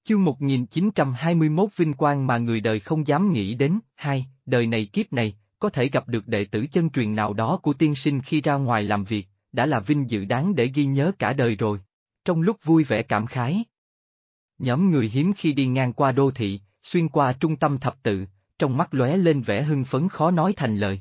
Chương 1921 vinh quang mà người đời không dám nghĩ đến. Hai, đời này kiếp này, có thể gặp được đệ tử chân truyền nào đó của tiên sinh khi ra ngoài làm việc, đã là vinh dự đáng để ghi nhớ cả đời rồi. Trong lúc vui vẻ cảm khái, nhóm người hiếm khi đi ngang qua đô thị, xuyên qua trung tâm thập tự, trong mắt lóe lên vẻ hưng phấn khó nói thành lời.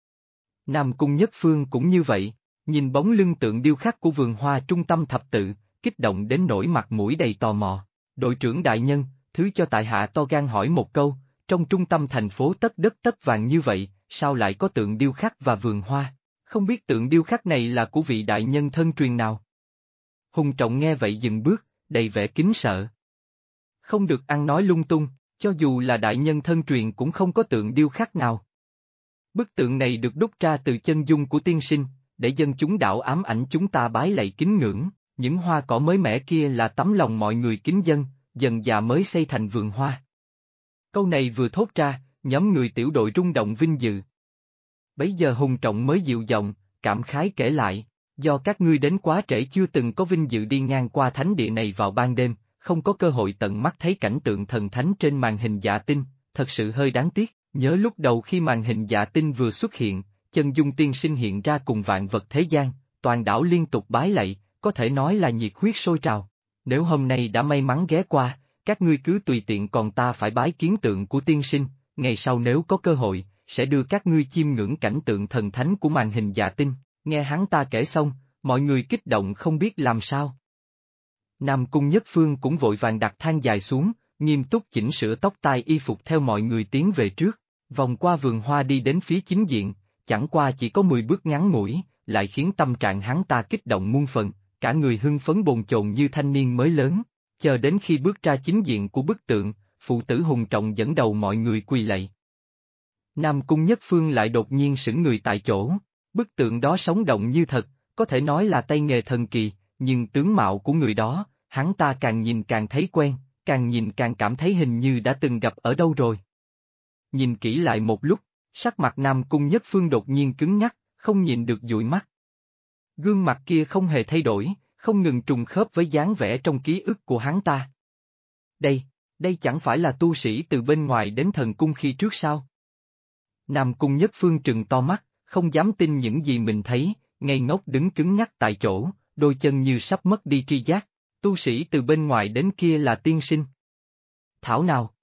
Nam Cung Nhất Phương cũng như vậy, nhìn bóng lưng tượng điêu khắc của vườn hoa trung tâm thập tự, kích động đến nỗi mặt mũi đầy tò mò. Đội trưởng đại nhân, thứ cho tại hạ to gan hỏi một câu, trong trung tâm thành phố tất đất tất vàng như vậy, sao lại có tượng điêu khắc và vườn hoa? Không biết tượng điêu khắc này là của vị đại nhân thân truyền nào? Hùng Trọng nghe vậy dừng bước, đầy vẻ kính sợ. Không được ăn nói lung tung, cho dù là đại nhân thân truyền cũng không có tượng điêu khắc nào. Bức tượng này được đúc ra từ chân dung của tiên sinh, để dân chúng đạo ám ảnh chúng ta bái lạy kính ngưỡng, những hoa cỏ mới mẻ kia là tấm lòng mọi người kính dân, dần dà mới xây thành vườn hoa. Câu này vừa thốt ra, nhóm người tiểu đội rung động vinh dự. Bấy giờ Hùng Trọng mới dịu giọng, cảm khái kể lại, do các ngươi đến quá trễ chưa từng có vinh dự đi ngang qua thánh địa này vào ban đêm, không có cơ hội tận mắt thấy cảnh tượng thần thánh trên màn hình dạ tinh, thật sự hơi đáng tiếc. Nhớ lúc đầu khi màn hình dạ tinh vừa xuất hiện, chân dung tiên sinh hiện ra cùng vạn vật thế gian, toàn đảo liên tục bái lạy, có thể nói là nhiệt huyết sôi trào. Nếu hôm nay đã may mắn ghé qua, các ngươi cứ tùy tiện, còn ta phải bái kiến tượng của tiên sinh, ngày sau nếu có cơ hội, sẽ đưa các ngươi chiêm ngưỡng cảnh tượng thần thánh của màn hình dạ tinh. Nghe hắn ta kể xong, mọi người kích động không biết làm sao. Nam Cung Nhất Phương cũng vội vàng đặt thang dài xuống, nghiêm túc chỉnh sửa tóc tai y phục theo mọi người tiến về trước. Vòng qua vườn hoa đi đến phía chính diện, chẳng qua chỉ có 10 bước ngắn ngủi, lại khiến tâm trạng hắn ta kích động muôn phần, cả người hưng phấn bồn chồn như thanh niên mới lớn. Chờ đến khi bước ra chính diện của bức tượng, phụ tử Hùng Trọng dẫn đầu mọi người quỳ lạy. Nam Cung Nhất Phương lại đột nhiên sững người tại chỗ, bức tượng đó sống động như thật, có thể nói là tay nghề thần kỳ, nhưng tướng mạo của người đó, hắn ta càng nhìn càng thấy quen, càng nhìn càng cảm thấy hình như đã từng gặp ở đâu rồi. Nhìn kỹ lại một lúc, sắc mặt Nam Cung Nhất Phương đột nhiên cứng nhắc, không nhìn được dụi mắt. Gương mặt kia không hề thay đổi, không ngừng trùng khớp với dáng vẻ trong ký ức của hắn ta. Đây chẳng phải là tu sĩ từ bên ngoài đến thần cung khi trước sao? Nam Cung Nhất Phương trừng to mắt, không dám tin những gì mình thấy, ngây ngốc đứng cứng nhắc tại chỗ, đôi chân như sắp mất đi tri giác. Tu sĩ từ bên ngoài đến kia là tiên sinh. Thảo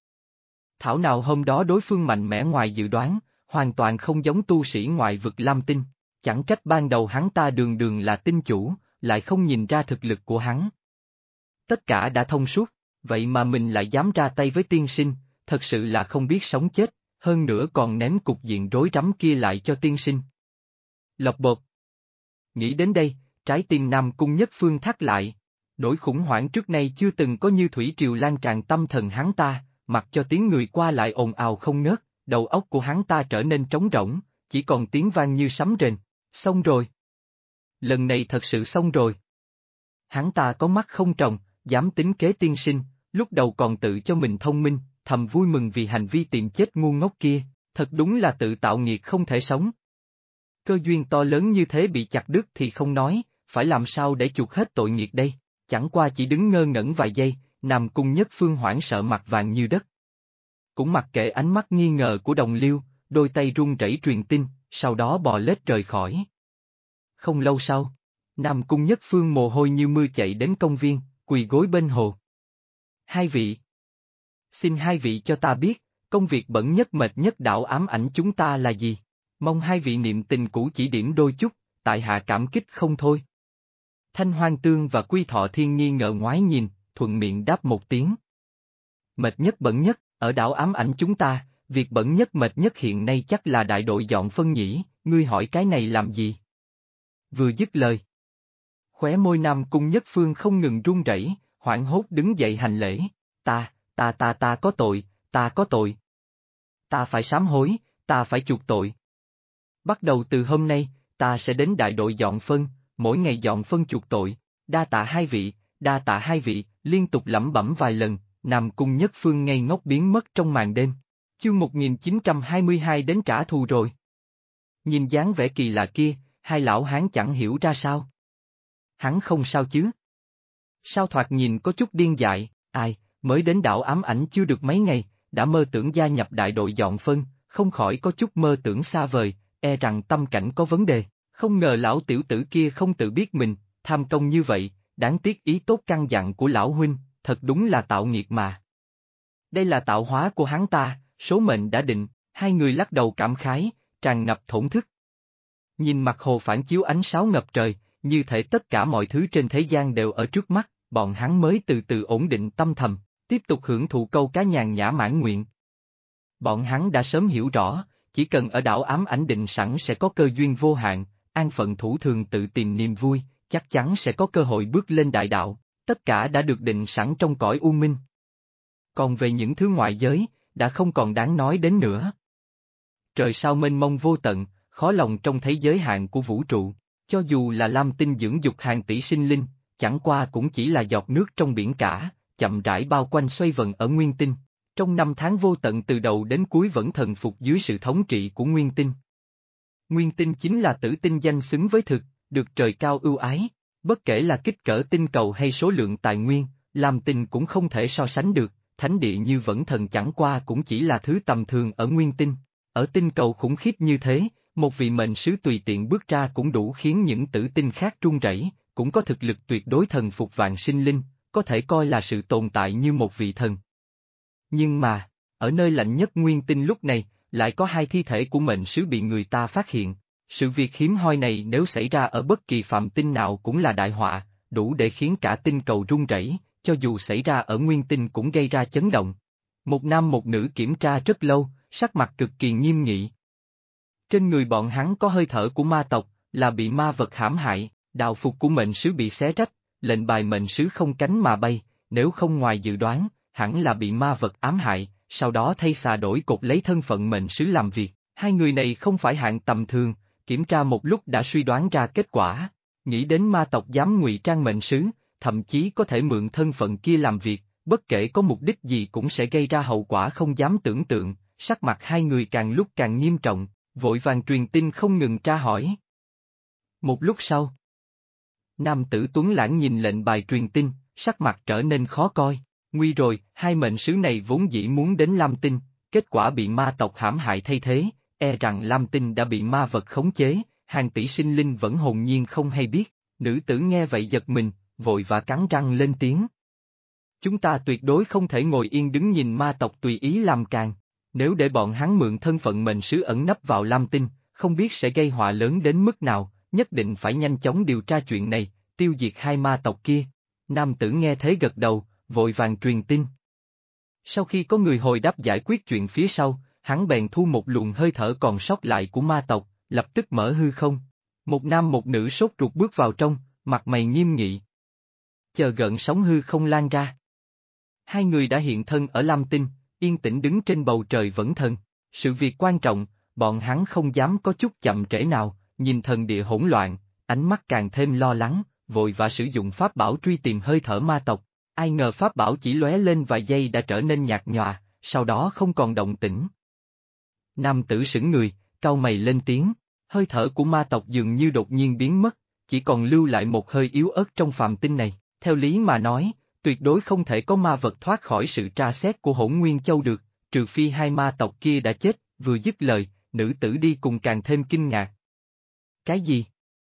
nào hôm đó đối phương mạnh mẽ ngoài dự đoán, hoàn toàn không giống tu sĩ ngoại vực Lam Tinh, chẳng trách ban đầu hắn ta đường đường là tinh chủ, lại không nhìn ra thực lực của hắn. Tất cả đã thông suốt, vậy mà mình lại dám ra tay với tiên sinh, thật sự là không biết sống chết, hơn nữa còn ném cục diện rối rắm kia lại cho tiên sinh. Lộc bột. Nghĩ đến đây, trái tim Nam Cung Nhất Phương thắt lại, nỗi khủng hoảng trước nay chưa từng có như thủy triều lan tràn tâm thần hắn ta. Mặc cho tiếng người qua lại ồn ào không ngớt, đầu óc của hắn ta trở nên trống rỗng, chỉ còn tiếng vang như sấm rền. Xong rồi. Lần này thật sự xong rồi. Hắn ta có mắt không tròng, dám tính kế tiên sinh, lúc đầu còn tự cho mình thông minh, thầm vui mừng vì hành vi tìm chết ngu ngốc kia, thật đúng là tự tạo nghiệt không thể sống. Cơ duyên to lớn như thế bị chặt đứt thì không nói, phải làm sao để chuộc hết tội nghiệt đây, chẳng qua chỉ đứng ngơ ngẩn vài giây. Nam Cung Nhất Phương hoảng sợ mặt vàng như đất. Cũng mặc kệ ánh mắt nghi ngờ của đồng liêu, đôi tay run rẩy truyền tin, sau đó bò lết rời khỏi. Không lâu sau, Nam Cung Nhất Phương mồ hôi như mưa chạy đến công viên, quỳ gối bên hồ. Hai vị. Xin hai vị cho ta biết, công việc bẩn nhất mệt nhất đạo ám ảnh chúng ta là gì? Mong hai vị niệm tình cũ chỉ điểm đôi chút, tại hạ cảm kích không thôi. Thanh Hoang Tương và Quy Thọ Thiên nghi ngờ ngoái nhìn, thuận miệng đáp một tiếng. Mệt nhất bẩn nhất, ở đảo ám ảnh chúng ta, việc bẩn nhất mệt nhất hiện nay chắc là đại đội dọn phân nhỉ, ngươi hỏi cái này làm gì? Vừa dứt lời. Khóe môi Nam Cung Nhất Phương không ngừng run rẩy, hoảng hốt đứng dậy hành lễ, ta có tội, ta có tội. Ta phải sám hối, ta phải chuộc tội. Bắt đầu từ hôm nay, ta sẽ đến đại đội dọn phân, mỗi ngày dọn phân chuộc tội, đa tạ hai vị, liên tục lẩm bẩm vài lần, Nam Cung Nhất Phương ngây ngốc biến mất trong màn đêm. Chương 1922 đến trả thù rồi. Nhìn dáng vẻ kỳ lạ kia, hai lão hán chẳng hiểu ra sao. Hắn không sao chứ? Sao thoạt nhìn có chút điên dại, mới đến đảo ám ảnh chưa được mấy ngày, đã mơ tưởng gia nhập đại đội dọn phân, không khỏi có chút mơ tưởng xa vời, e rằng tâm cảnh có vấn đề. Không ngờ lão tiểu tử kia không tự biết mình, tham công như vậy, đáng tiếc ý tốt căn dặn của lão huynh, thật đúng là tạo nghiệt mà. Đây là tạo hóa của hắn ta, số mệnh đã định, hai người lắc đầu cảm khái, tràn ngập thổn thức. Nhìn mặt hồ phản chiếu ánh sáo ngập trời, như thể tất cả mọi thứ trên thế gian đều ở trước mắt, bọn hắn mới từ từ ổn định tâm thầm, tiếp tục hưởng thụ câu cá nhàn nhã mãn nguyện. Bọn hắn đã sớm hiểu rõ, chỉ cần ở đảo ám ảnh định sẵn sẽ có cơ duyên vô hạn, an phận thủ thường tự tìm niềm vui, chắc chắn sẽ có cơ hội bước lên đại đạo, tất cả đã được định sẵn trong cõi u minh. Còn về những thứ ngoại giới, đã không còn đáng nói đến nữa. Trời sao mênh mông vô tận, khó lòng trông thấy giới hạn của vũ trụ, cho dù là lam tinh dưỡng dục hàng tỷ sinh linh, chẳng qua cũng chỉ là giọt nước trong biển cả, chậm rãi bao quanh xoay vần ở nguyên tinh. Trong năm tháng vô tận từ đầu đến cuối vẫn thần phục dưới sự thống trị của nguyên tinh. Nguyên tinh chính là tử tinh danh xứng với thực, được trời cao ưu ái, bất kể là kích cỡ tinh cầu hay số lượng tài nguyên, lam tinh cũng không thể so sánh được, thánh địa như vẫn thần chẳng qua cũng chỉ là thứ tầm thường ở nguyên tinh. Ở tinh cầu khủng khiếp như thế, một vị mệnh sứ tùy tiện bước ra cũng đủ khiến những tử tinh khác run rẩy, cũng có thực lực tuyệt đối thần phục vạn sinh linh, có thể coi là sự tồn tại như một vị thần. Nhưng mà, ở nơi lạnh nhất nguyên tinh lúc này, lại có hai thi thể của mệnh sứ bị người ta phát hiện. Sự việc hiếm hoi này nếu xảy ra ở bất kỳ phạm tinh nào cũng là đại họa, đủ để khiến cả tinh cầu rung rẩy, cho dù xảy ra ở nguyên tinh cũng gây ra chấn động. Một nam một nữ kiểm tra rất lâu, sắc mặt cực kỳ nghiêm nghị. Trên người bọn hắn có hơi thở của ma tộc, là bị ma vật hãm hại, đạo phục của mệnh sứ bị xé rách, lệnh bài mệnh sứ không cánh mà bay, nếu không ngoài dự đoán, hẳn là bị ma vật ám hại, sau đó thay xà đổi cột lấy thân phận mệnh sứ làm việc. Hai người này không phải hạng tầm thường, kiểm tra một lúc đã suy đoán ra kết quả, nghĩ đến ma tộc dám ngụy trang mệnh sứ, thậm chí có thể mượn thân phận kia làm việc, bất kể có mục đích gì cũng sẽ gây ra hậu quả không dám tưởng tượng, sắc mặt hai người càng lúc càng nghiêm trọng, vội vàng truyền tin không ngừng tra hỏi. Một lúc sau, nam tử tuấn lãng nhìn lệnh bài truyền tin, sắc mặt trở nên khó coi, nguy rồi, hai mệnh sứ này vốn dĩ muốn đến Lam Tinh, kết quả bị ma tộc hãm hại thay thế, e rằng Lam Tinh đã bị ma vật khống chế, hàng tỷ sinh linh vẫn hồn nhiên không hay biết, nữ tử nghe vậy giật mình, vội và cắn răng lên tiếng. Chúng ta tuyệt đối không thể ngồi yên đứng nhìn ma tộc tùy ý làm càn, nếu để bọn hắn mượn thân phận mệnh sứ ẩn nấp vào Lam Tinh, không biết sẽ gây họa lớn đến mức nào, nhất định phải nhanh chóng điều tra chuyện này, tiêu diệt hai ma tộc kia. Nam tử nghe thế gật đầu, vội vàng truyền tin. Sau khi có người hồi đáp giải quyết chuyện phía sau, hắn bèn thu một luồng hơi thở còn sót lại của ma tộc, lập tức mở hư không. Một nam một nữ sốt ruột bước vào trong, mặt mày nghiêm nghị. Chờ gợn sóng hư không lan ra. Hai người đã hiện thân ở Lam Tinh, yên tĩnh đứng trên bầu trời vẫn thần. Sự việc quan trọng, bọn hắn không dám có chút chậm trễ nào, nhìn thần địa hỗn loạn, ánh mắt càng thêm lo lắng, vội vã sử dụng pháp bảo truy tìm hơi thở ma tộc. Ai ngờ pháp bảo chỉ lóe lên vài giây đã trở nên nhạt nhòa, sau đó không còn động tĩnh. Nam tử sững người, cau mày lên tiếng, hơi thở của ma tộc dường như đột nhiên biến mất, chỉ còn lưu lại một hơi yếu ớt trong phàm tinh này, theo lý mà nói, tuyệt đối không thể có ma vật thoát khỏi sự tra xét của Hỗn Nguyên Châu được, trừ phi hai ma tộc kia đã chết, vừa dứt lời, nữ tử đi cùng càng thêm kinh ngạc. Cái gì?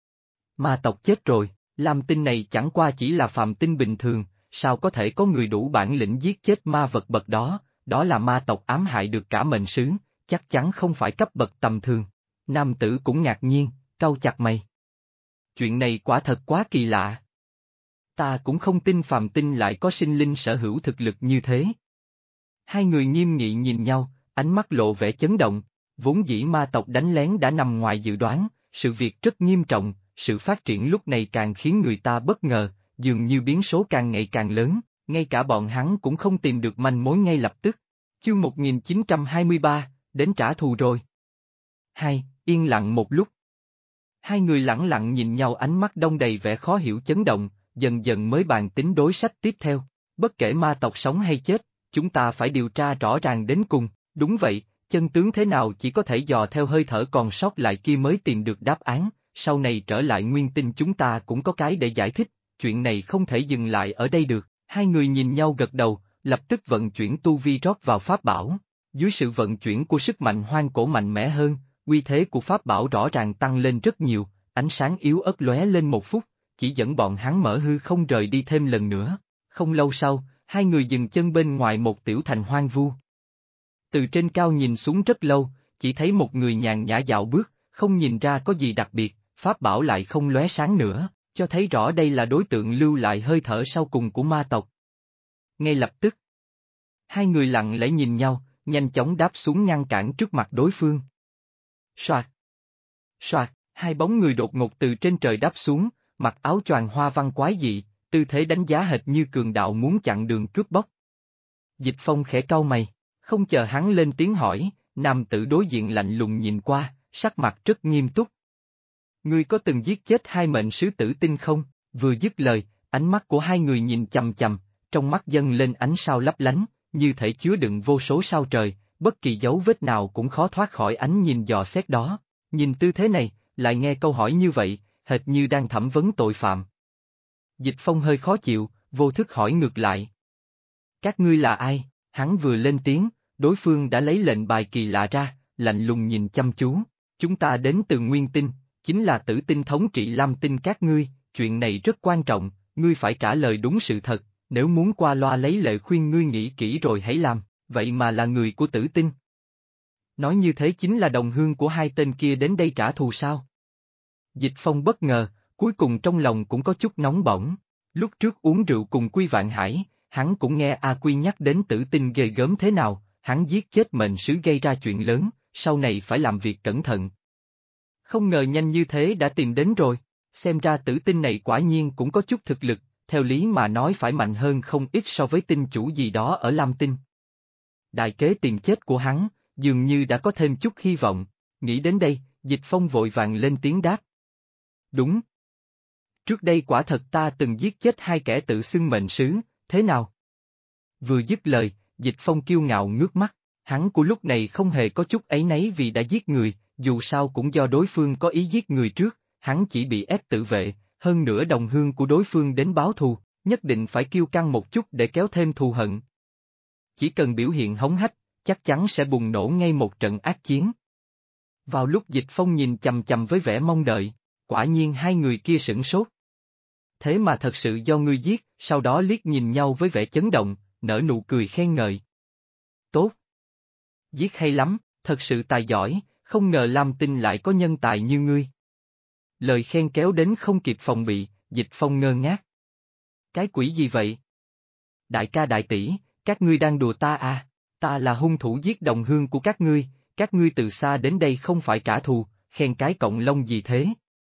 Ma tộc chết rồi, Lam Tinh này chẳng qua chỉ là phàm tinh bình thường. Sao có thể có người đủ bản lĩnh giết chết ma vật bậc đó, đó là ma tộc ám hại được cả mệnh sứ, chắc chắn không phải cấp bậc tầm thường. Nam tử cũng ngạc nhiên, cau chặt mày. Chuyện này quả thật quá kỳ lạ. Ta cũng không tin phàm tinh lại có sinh linh sở hữu thực lực như thế. Hai người nghiêm nghị nhìn nhau, ánh mắt lộ vẻ chấn động, vốn dĩ ma tộc đánh lén đã nằm ngoài dự đoán, sự việc rất nghiêm trọng, sự phát triển lúc này càng khiến người ta bất ngờ. Dường như biến số càng ngày càng lớn, ngay cả bọn hắn cũng không tìm được manh mối ngay lập tức. Chương 1923, đến trả thù rồi. Hai, yên lặng một lúc. Hai người lẳng lặng nhìn nhau ánh mắt đông đầy vẻ khó hiểu chấn động, dần dần mới bàn tính đối sách tiếp theo. Bất kể ma tộc sống hay chết, chúng ta phải điều tra rõ ràng đến cùng, đúng vậy, chân tướng thế nào chỉ có thể dò theo hơi thở còn sót lại kia mới tìm được đáp án, sau này trở lại nguyên tinh chúng ta cũng có cái để giải thích. Chuyện này không thể dừng lại ở đây được, hai người nhìn nhau gật đầu, lập tức vận chuyển tu vi rót vào pháp bảo. Dưới sự vận chuyển của sức mạnh hoang cổ mạnh mẽ hơn, uy thế của pháp bảo rõ ràng tăng lên rất nhiều, ánh sáng yếu ớt lóe lên một phút, chỉ dẫn bọn hắn mở hư không rời đi thêm lần nữa. Không lâu sau, hai người dừng chân bên ngoài một tiểu thành hoang vu. Từ trên cao nhìn xuống rất lâu, chỉ thấy một người nhàn nhã dạo bước, không nhìn ra có gì đặc biệt, pháp bảo lại không lóe sáng nữa, cho thấy rõ đây là đối tượng lưu lại hơi thở sau cùng của ma tộc. Ngay lập tức, hai người lặng lẽ nhìn nhau, nhanh chóng đáp xuống ngăn cản trước mặt đối phương. Soạt! Soạt! Hai bóng người đột ngột từ trên trời đáp xuống, mặc áo choàng hoa văn quái dị, tư thế đánh giá hệt như cường đạo muốn chặn đường cướp bóc. Dịch Phong khẽ cau mày, không chờ hắn lên tiếng hỏi, nam tử đối diện lạnh lùng nhìn qua, sắc mặt rất nghiêm túc. Ngươi có từng giết chết hai mệnh sứ tử tinh không? Vừa dứt lời, ánh mắt của hai người nhìn chằm chằm, trong mắt dâng lên ánh sao lấp lánh, như thể chứa đựng vô số sao trời, bất kỳ dấu vết nào cũng khó thoát khỏi ánh nhìn dò xét đó. Nhìn tư thế này, lại nghe câu hỏi như vậy, hệt như đang thẩm vấn tội phạm. Dịch Phong hơi khó chịu, vô thức hỏi ngược lại. Các ngươi là ai? Hắn vừa lên tiếng, đối phương đã lấy lệnh bài kỳ lạ ra, lạnh lùng nhìn chăm chú. Chúng ta đến từ Nguyên Tinh, chính là Tử Tinh thống trị Lam Tinh các ngươi, chuyện này rất quan trọng, ngươi phải trả lời đúng sự thật, nếu muốn qua loa lấy lệ khuyên ngươi nghĩ kỹ rồi hãy làm, vậy mà là người của Tử Tinh. Nói như thế chính là đồng hương của hai tên kia đến đây trả thù sao? Dịch Phong bất ngờ, cuối cùng trong lòng cũng có chút nóng bỏng. Lúc trước uống rượu cùng Quy Vạn Hải, hắn cũng nghe A Quy nhắc đến Tử Tinh ghê gớm thế nào, hắn giết chết mệnh sứ gây ra chuyện lớn, sau này phải làm việc cẩn thận. Không ngờ nhanh như thế đã tìm đến rồi, xem ra Tử Tinh này quả nhiên cũng có chút thực lực, theo lý mà nói phải mạnh hơn không ít so với tinh chủ gì đó ở Lam Tinh. Đại kế tìm chết của hắn, dường như đã có thêm chút hy vọng, nghĩ đến đây, Dịch Phong vội vàng lên tiếng đáp. Đúng. Trước đây quả thật ta từng giết chết hai kẻ tự xưng mệnh sứ, thế nào? Vừa dứt lời, Dịch Phong kiêu ngạo ngước mắt, hắn của lúc này không hề có chút áy náy vì đã giết người, dù sao cũng do đối phương có ý giết người trước, hắn chỉ bị ép tự vệ, hơn nữa đồng hương của đối phương đến báo thù, nhất định phải kiêu căng một chút để kéo thêm thù hận. Chỉ cần biểu hiện hống hách, chắc chắn sẽ bùng nổ ngay một trận ác chiến. Vào lúc Dịch Phong nhìn chằm chằm với vẻ mong đợi, quả nhiên hai người kia sửng sốt. Thế mà thật sự do ngươi giết, sau đó liếc nhìn nhau với vẻ chấn động, nở nụ cười khen ngợi. Tốt. Giết hay lắm, thật sự tài giỏi, không ngờ Lam Tinh lại có nhân tài như ngươi. Lời khen kéo đến không kịp phòng bị, Dịch Phong ngơ ngác. Cái quỷ gì vậy? Đại ca đại tỷ, các ngươi đang đùa ta à? Ta là hung thủ giết đồng hương của các ngươi từ xa đến đây không phải trả thù, khen cái cọng lông gì thế?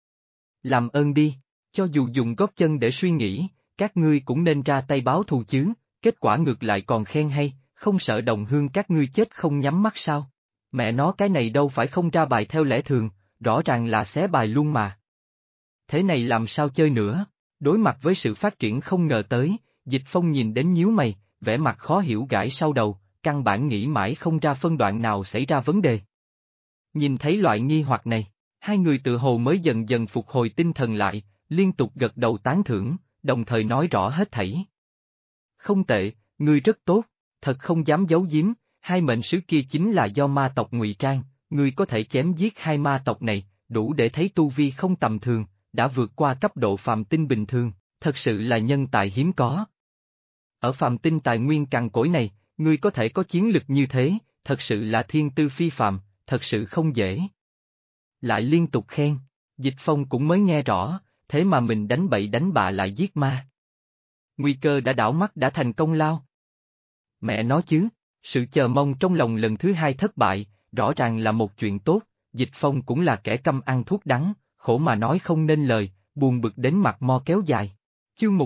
Làm ơn đi, cho dù dùng gót chân để suy nghĩ, các ngươi cũng nên ra tay báo thù chứ, kết quả ngược lại còn khen hay, không sợ đồng hương các ngươi chết không nhắm mắt sao? Mẹ nó cái này đâu phải không ra bài theo lẽ thường, rõ ràng là xé bài luôn mà. Thế này làm sao chơi nữa? Đối mặt với sự phát triển không ngờ tới, Dịch Phong nhìn đến nhíu mày, vẻ mặt khó hiểu gãi sau đầu, căn bản nghĩ mãi không ra phân đoạn nào xảy ra vấn đề. Nhìn thấy loại nghi hoặc này, hai người tự hồ mới dần dần phục hồi tinh thần lại, liên tục gật đầu tán thưởng, đồng thời nói rõ hết thảy. Không tệ, ngươi rất tốt, thật không dám giấu giếm, hai mệnh sứ kia chính là do ma tộc ngụy trang, ngươi có thể chém giết hai ma tộc này, đủ để thấy tu vi không tầm thường, đã vượt qua cấp độ phàm tinh bình thường, thật sự là nhân tài hiếm có. Ở phàm tinh tài nguyên cằn cỗi này, ngươi có thể có chiến lực như thế, thật sự là thiên tư phi phàm, thật sự không dễ. Lại liên tục khen, Dịch Phong cũng mới nghe rõ, thế mà mình đánh bậy đánh bạ lại giết ma. Nguy cơ đã đảo mắt đã thành công lao. Mẹ nói chứ, sự chờ mong trong lòng lần thứ hai thất bại, rõ ràng là một chuyện tốt, Dịch Phong cũng là kẻ căm ăn thuốc đắng, khổ mà nói không nên lời, buồn bực đến mặt mo kéo dài. Chương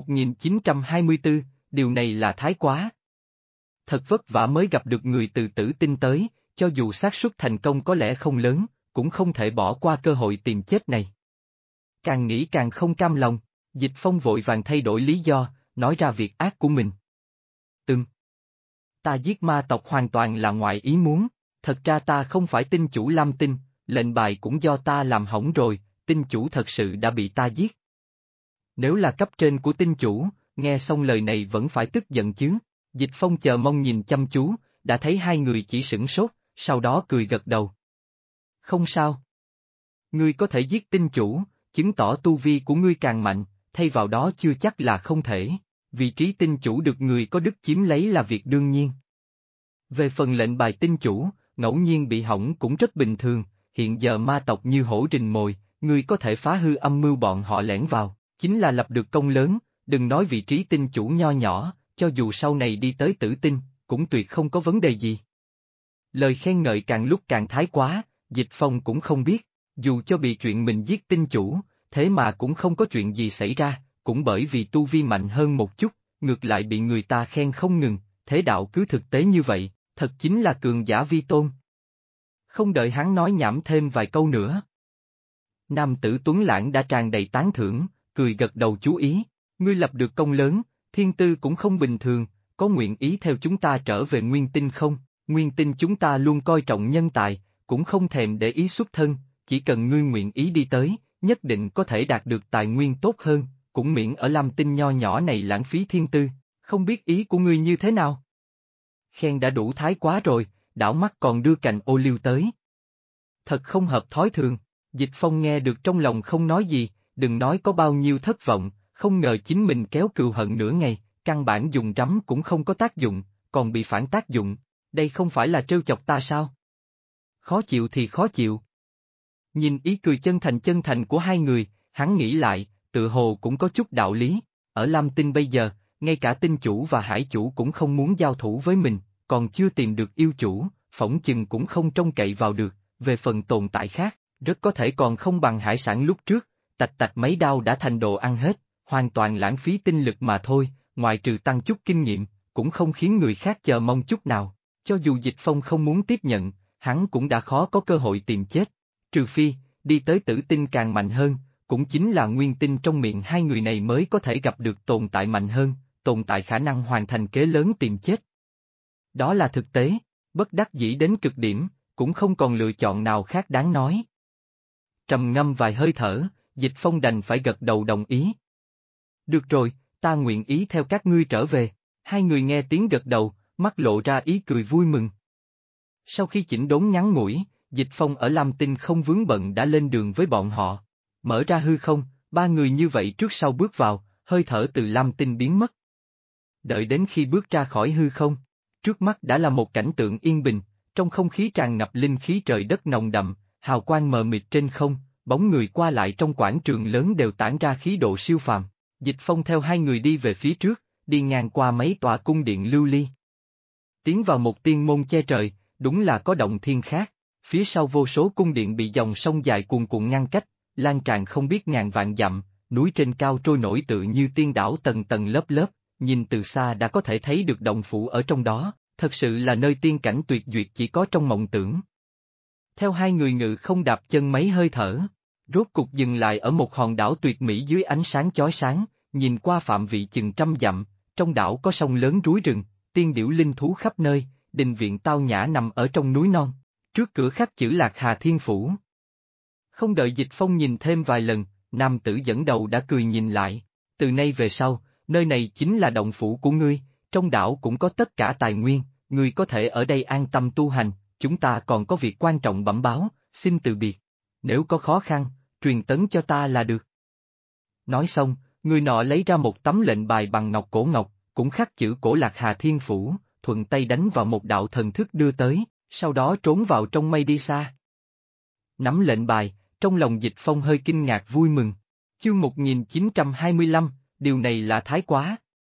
1924, điều này là thái quá. Thật vất vả mới gặp được người từ Tử Tinh tới, cho dù xác suất thành công có lẽ không lớn, cũng không thể bỏ qua cơ hội tìm chết này. Càng nghĩ càng không cam lòng, Dịch Phong vội vàng thay đổi lý do, nói ra việc ác của mình. Ta giết ma tộc hoàn toàn là ngoài ý muốn, thật ra ta không phải tinh chủ Lam Tinh, lệnh bài cũng do ta làm hỏng rồi, tinh chủ thật sự đã bị ta giết. Nếu là cấp trên của tinh chủ, nghe xong lời này vẫn phải tức giận chứ, Dịch Phong chờ mong nhìn chăm chú, đã thấy hai người chỉ sửng sốt, sau đó cười gật đầu. Không sao. Ngươi có thể giết tinh chủ, chứng tỏ tu vi của ngươi càng mạnh, thay vào đó chưa chắc là không thể. Vị trí tinh chủ được người có đức chiếm lấy là việc đương nhiên. Về phần lệnh bài tinh chủ, ngẫu nhiên bị hỏng cũng rất bình thường, hiện giờ ma tộc như hổ rình mồi, ngươi có thể phá hư âm mưu bọn họ lẻn vào, chính là lập được công lớn, đừng nói vị trí tinh chủ nho nhỏ, cho dù sau này đi tới tử tinh, cũng tuyệt không có vấn đề gì. Lời khen ngợi càng lúc càng thái quá, Dịch Phong cũng không biết, dù cho bị chuyện mình giết tinh chủ, thế mà cũng không có chuyện gì xảy ra, cũng bởi vì tu vi mạnh hơn một chút, ngược lại bị người ta khen không ngừng, thế đạo cứ thực tế như vậy, thật chính là cường giả vi tôn. Không đợi hắn nói nhảm thêm vài câu nữa. Nam tử Tuấn Lãng đã tràn đầy tán thưởng, cười gật đầu chú ý, ngươi lập được công lớn, thiên tư cũng không bình thường, có nguyện ý theo chúng ta trở về Nguyên Tinh không? Nguyên Tinh chúng ta luôn coi trọng nhân tài, cũng không thèm để ý xuất thân, chỉ cần ngươi nguyện ý đi tới, nhất định có thể đạt được tài nguyên tốt hơn, cũng miễn ở Lam Tinh nho nhỏ này lãng phí thiên tư, không biết ý của ngươi như thế nào? Khen đã đủ thái quá rồi, đảo mắt còn đưa cành ô liu tới. Thật không hợp thói thường, Dịch Phong nghe được trong lòng không nói gì, đừng nói có bao nhiêu thất vọng, không ngờ chính mình kéo cừu hận nửa ngày, căn bản dùng rắm cũng không có tác dụng, còn bị phản tác dụng, đây không phải là trêu chọc ta sao? Khó chịu thì khó chịu. Nhìn ý cười chân thành của hai người, hắn nghĩ lại, tự hồ cũng có chút đạo lý, ở Lam Tinh bây giờ, ngay cả tinh chủ và hải chủ cũng không muốn giao thủ với mình, còn chưa tìm được yêu chủ, phỏng chừng cũng không trông cậy vào được, về phần tồn tại khác, rất có thể còn không bằng hải sản lúc trước, tạch tạch mấy đao đã thành đồ ăn hết, hoàn toàn lãng phí tinh lực mà thôi, ngoài trừ tăng chút kinh nghiệm, cũng không khiến người khác chờ mong chút nào, cho dù Dịch Phong không muốn tiếp nhận, hắn cũng đã khó có cơ hội tìm chết, trừ phi, đi tới tử tinh càng mạnh hơn, cũng chính là nguyên tinh trong miệng hai người này mới có thể gặp được tồn tại mạnh hơn, tồn tại khả năng hoàn thành kế lớn tìm chết. Đó là thực tế, bất đắc dĩ đến cực điểm, cũng không còn lựa chọn nào khác đáng nói. Trầm ngâm vài hơi thở, Dịch Phong đành phải gật đầu đồng ý. Được rồi, ta nguyện ý theo các ngươi trở về, hai người nghe tiếng gật đầu, mắt lộ ra ý cười vui mừng. Sau khi chỉnh đốn ngắn ngủi, Dịch Phong ở Lam Tinh không vướng bận đã lên đường với bọn họ. Mở ra hư không, ba người như vậy trước sau bước vào, hơi thở từ Lam Tinh biến mất. Đợi đến khi bước ra khỏi hư không, trước mắt đã là một cảnh tượng yên bình, trong không khí tràn ngập linh khí trời đất nồng đậm, hào quang mờ mịt trên không, bóng người qua lại trong quảng trường lớn đều tản ra khí độ siêu phàm. Dịch Phong theo hai người đi về phía trước, đi ngang qua mấy tòa cung điện lưu ly. Tiến vào một tiên môn che trời, đúng là có động thiên khác, phía sau vô số cung điện bị dòng sông dài cuồn cuộn ngăn cách, lan tràn không biết ngàn vạn dặm, núi trên cao trôi nổi tự như tiên đảo tầng tầng lớp lớp, nhìn từ xa đã có thể thấy được động phủ ở trong đó, thật sự là nơi tiên cảnh tuyệt duyệt chỉ có trong mộng tưởng. Theo hai người ngự không đạp chân mấy hơi thở, rốt cục dừng lại ở một hòn đảo tuyệt mỹ dưới ánh sáng chói sáng, nhìn qua phạm vị chừng trăm dặm, trong đảo có sông lớn núi rừng, tiên điểu linh thú khắp nơi, đình viện tao nhã nằm ở trong núi non, trước cửa khắc chữ Lạc Hà Thiên Phủ. Không đợi Dịch Phong nhìn thêm vài lần, nam tử dẫn đầu đã cười nhìn lại, từ nay về sau, nơi này chính là động phủ của ngươi, trong đảo cũng có tất cả tài nguyên, ngươi có thể ở đây an tâm tu hành, chúng ta còn có việc quan trọng bẩm báo, xin từ biệt. Nếu có khó khăn, truyền tấn cho ta là được. Nói xong, người nọ lấy ra một tấm lệnh bài bằng ngọc, cũng khắc chữ cổ Lạc Hà Thiên Phủ, thuận tay đánh vào một đạo thần thức đưa tới, sau đó trốn vào trong mây đi xa. Nắm lệnh bài, trong lòng Dịch Phong hơi kinh ngạc vui mừng. Chương 1925, điều này là thái quá.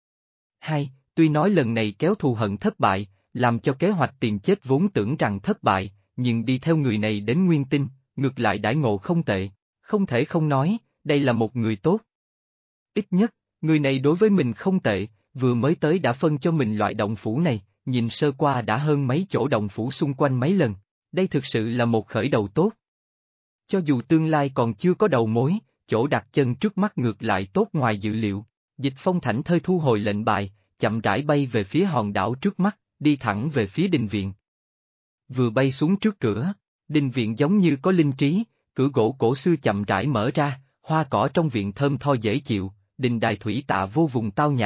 Tuy nói lần này kéo thù hận thất bại, làm cho kế hoạch tìm chết vốn tưởng rằng thất bại, nhưng đi theo người này đến Nguyên Tinh, ngược lại đãi ngộ không tệ, không thể không nói, đây là một người tốt. Ít nhất, người này đối với mình không tệ, vừa mới tới đã phân cho mình loại động phủ này, nhìn sơ qua đã hơn mấy chỗ động phủ xung quanh mấy lần, đây thực sự là một khởi đầu tốt. Cho dù tương lai còn chưa có đầu mối, chỗ đặt chân trước mắt ngược lại tốt ngoài dự liệu, Dịch Phong thảnh thơi thu hồi lệnh bài, chậm rãi bay về phía hòn đảo trước mắt, đi thẳng về phía đình viện. Vừa bay xuống trước cửa, đình viện giống như có linh trí, cửa gỗ cổ xưa chậm rãi mở ra, hoa cỏ trong viện thơm tho dễ chịu, đình đài thủy tạ vô vùng tao nhã,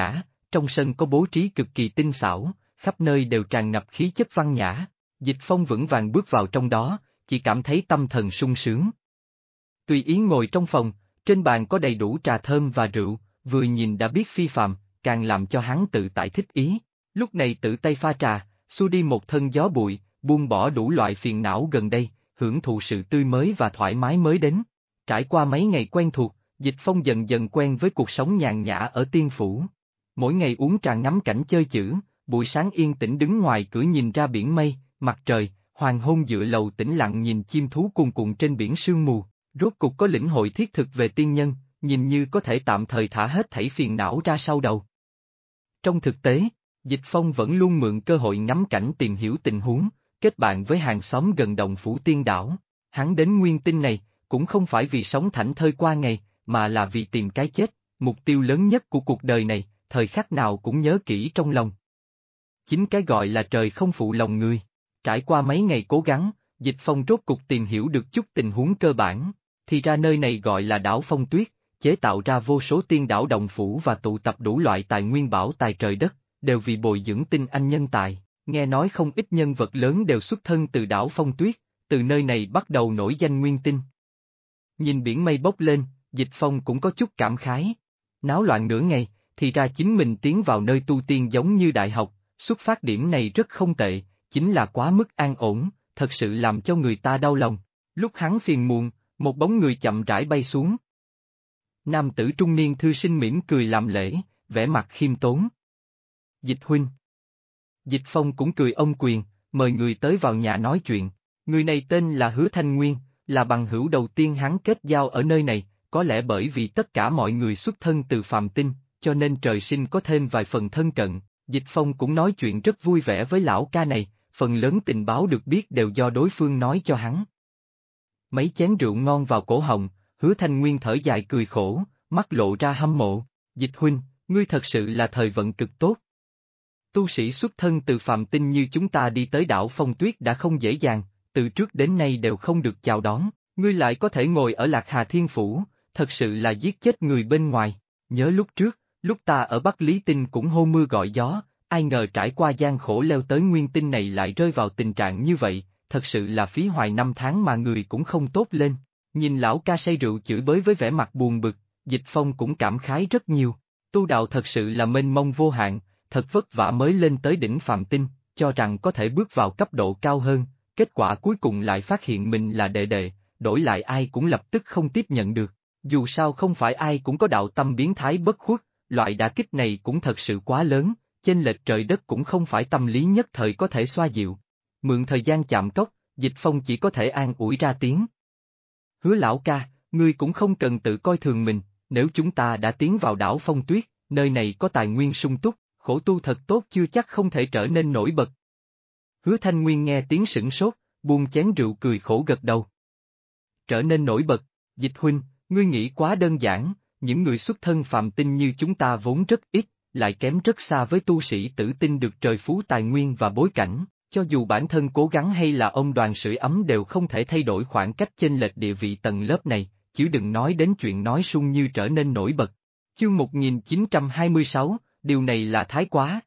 trong sân có bố trí cực kỳ tinh xảo, khắp nơi đều tràn ngập khí chất văn nhã. Dịch Phong vững vàng bước vào trong đó, chỉ cảm thấy tâm thần sung sướng. Tùy ý ngồi trong phòng, trên bàn có đầy đủ trà thơm và rượu, vừa nhìn đã biết phi phàm, càng làm cho hắn tự tại thích ý. Lúc này tự tay pha trà, xua đi một thân gió bụi, buông bỏ đủ loại phiền não gần đây, hưởng thụ sự tươi mới và thoải mái mới đến. Trải qua mấy ngày quen thuộc, Dịch Phong dần dần quen với cuộc sống nhàn nhã ở Tiên Phủ. Mỗi ngày uống trà ngắm cảnh chơi chữ, buổi sáng yên tĩnh đứng ngoài cửa nhìn ra biển mây, mặt trời, hoàng hôn dựa lầu tĩnh lặng nhìn chim thú cuồn cuộn trên biển sương mù, rốt cục có lĩnh hội thiết thực về tiên nhân, nhìn như có thể tạm thời thả hết thảy phiền não ra sau đầu. Trong thực tế, Dịch Phong vẫn luôn mượn cơ hội ngắm cảnh tìm hiểu tình huống, kết bạn với hàng xóm gần Đồng Phủ Tiên Đảo. Hắn đến Nguyên Tinh này, cũng không phải vì sống thảnh thơi qua ngày, mà là vì tìm cái chết, mục tiêu lớn nhất của cuộc đời này, thời khắc nào cũng nhớ kỹ trong lòng. Chính cái gọi là trời không phụ lòng người. Trải qua mấy ngày cố gắng, Dịch Phong rốt cục tìm hiểu được chút tình huống cơ bản, thì ra nơi này gọi là đảo Phong Tuyết, chế tạo ra vô số tiên đảo đồng phủ và tụ tập đủ loại tài nguyên bảo tài trời đất, đều vì bồi dưỡng tinh anh nhân tài. Nghe nói không ít nhân vật lớn đều xuất thân từ đảo Phong Tuyết, từ nơi này bắt đầu nổi danh Nguyên Tinh. Nhìn biển mây bốc lên, Dịch Phong cũng có chút cảm khái. Náo loạn nửa ngày, thì ra chính mình tiến vào nơi tu tiên giống như đại học, xuất phát điểm này rất không tệ, chính là quá mức an ổn, thật sự làm cho người ta đau lòng. Lúc hắn phiền muộn, một bóng người chậm rãi bay xuống. Nam tử trung niên thư sinh mỉm cười làm lễ, vẻ mặt khiêm tốn. Dịch huynh. Dịch Phong cũng cười ôm quyền, mời người tới vào nhà nói chuyện. Người này tên là Hứa Thanh Nguyên, là bằng hữu đầu tiên hắn kết giao ở nơi này, có lẽ bởi vì tất cả mọi người xuất thân từ phàm tinh, cho nên trời sinh có thêm vài phần thân cận. Dịch Phong cũng nói chuyện rất vui vẻ với lão ca này, phần lớn tình báo được biết đều do đối phương nói cho hắn. Mấy chén rượu ngon vào cổ họng, Hứa Thanh Nguyên thở dài cười khổ, mắt lộ ra hâm mộ. Dịch huynh, ngươi thật sự là thời vận cực tốt. Tu sĩ xuất thân từ phàm tinh như chúng ta đi tới đảo Phong Tuyết đã không dễ dàng, từ trước đến nay đều không được chào đón, ngươi lại có thể ngồi ở Lạc Hà Thiên Phủ, thật sự là giết chết người bên ngoài. Nhớ lúc trước, lúc ta ở Bắc Lý Tinh cũng hô mưa gọi gió, ai ngờ trải qua gian khổ leo tới Nguyên Tinh này lại rơi vào tình trạng như vậy, thật sự là phí hoài năm tháng mà người cũng không tốt lên. Nhìn lão ca say rượu chửi bới với vẻ mặt buồn bực, Dịch Phong cũng cảm khái rất nhiều. Tu đạo thật sự là mênh mông vô hạn, thật vất vả mới lên tới đỉnh phàm tinh, cho rằng có thể bước vào cấp độ cao hơn, kết quả cuối cùng lại phát hiện mình là đệ đệ, đổi lại ai cũng lập tức không tiếp nhận được. Dù sao không phải ai cũng có đạo tâm biến thái bất khuất, loại đả kích này cũng thật sự quá lớn, chênh lệch trời đất cũng không phải tâm lý nhất thời có thể xoa dịu. Mượn thời gian chạm cốc, Dịch Phong chỉ có thể an ủi ra tiếng. Hứa lão ca, ngươi cũng không cần tự coi thường mình, nếu chúng ta đã tiến vào đảo Phong Tuyết, nơi này có tài nguyên sung túc, khổ tu thật tốt chưa chắc không thể trở nên nổi bật. Hứa Thanh Nguyên nghe tiếng sửng sốt, buông chén rượu cười khổ gật đầu. Trở nên nổi bật, Dịch huynh, ngươi nghĩ quá đơn giản, những người xuất thân phàm tinh như chúng ta vốn rất ít, lại kém rất xa với tu sĩ tử tinh được trời phú tài nguyên và bối cảnh, cho dù bản thân cố gắng hay là ông đoàn sưởi ấm đều không thể thay đổi khoảng cách chênh lệch địa vị tầng lớp này, chứ đừng nói đến chuyện nói sung như trở nên nổi bật. Chương 1926, điều này là thái quá.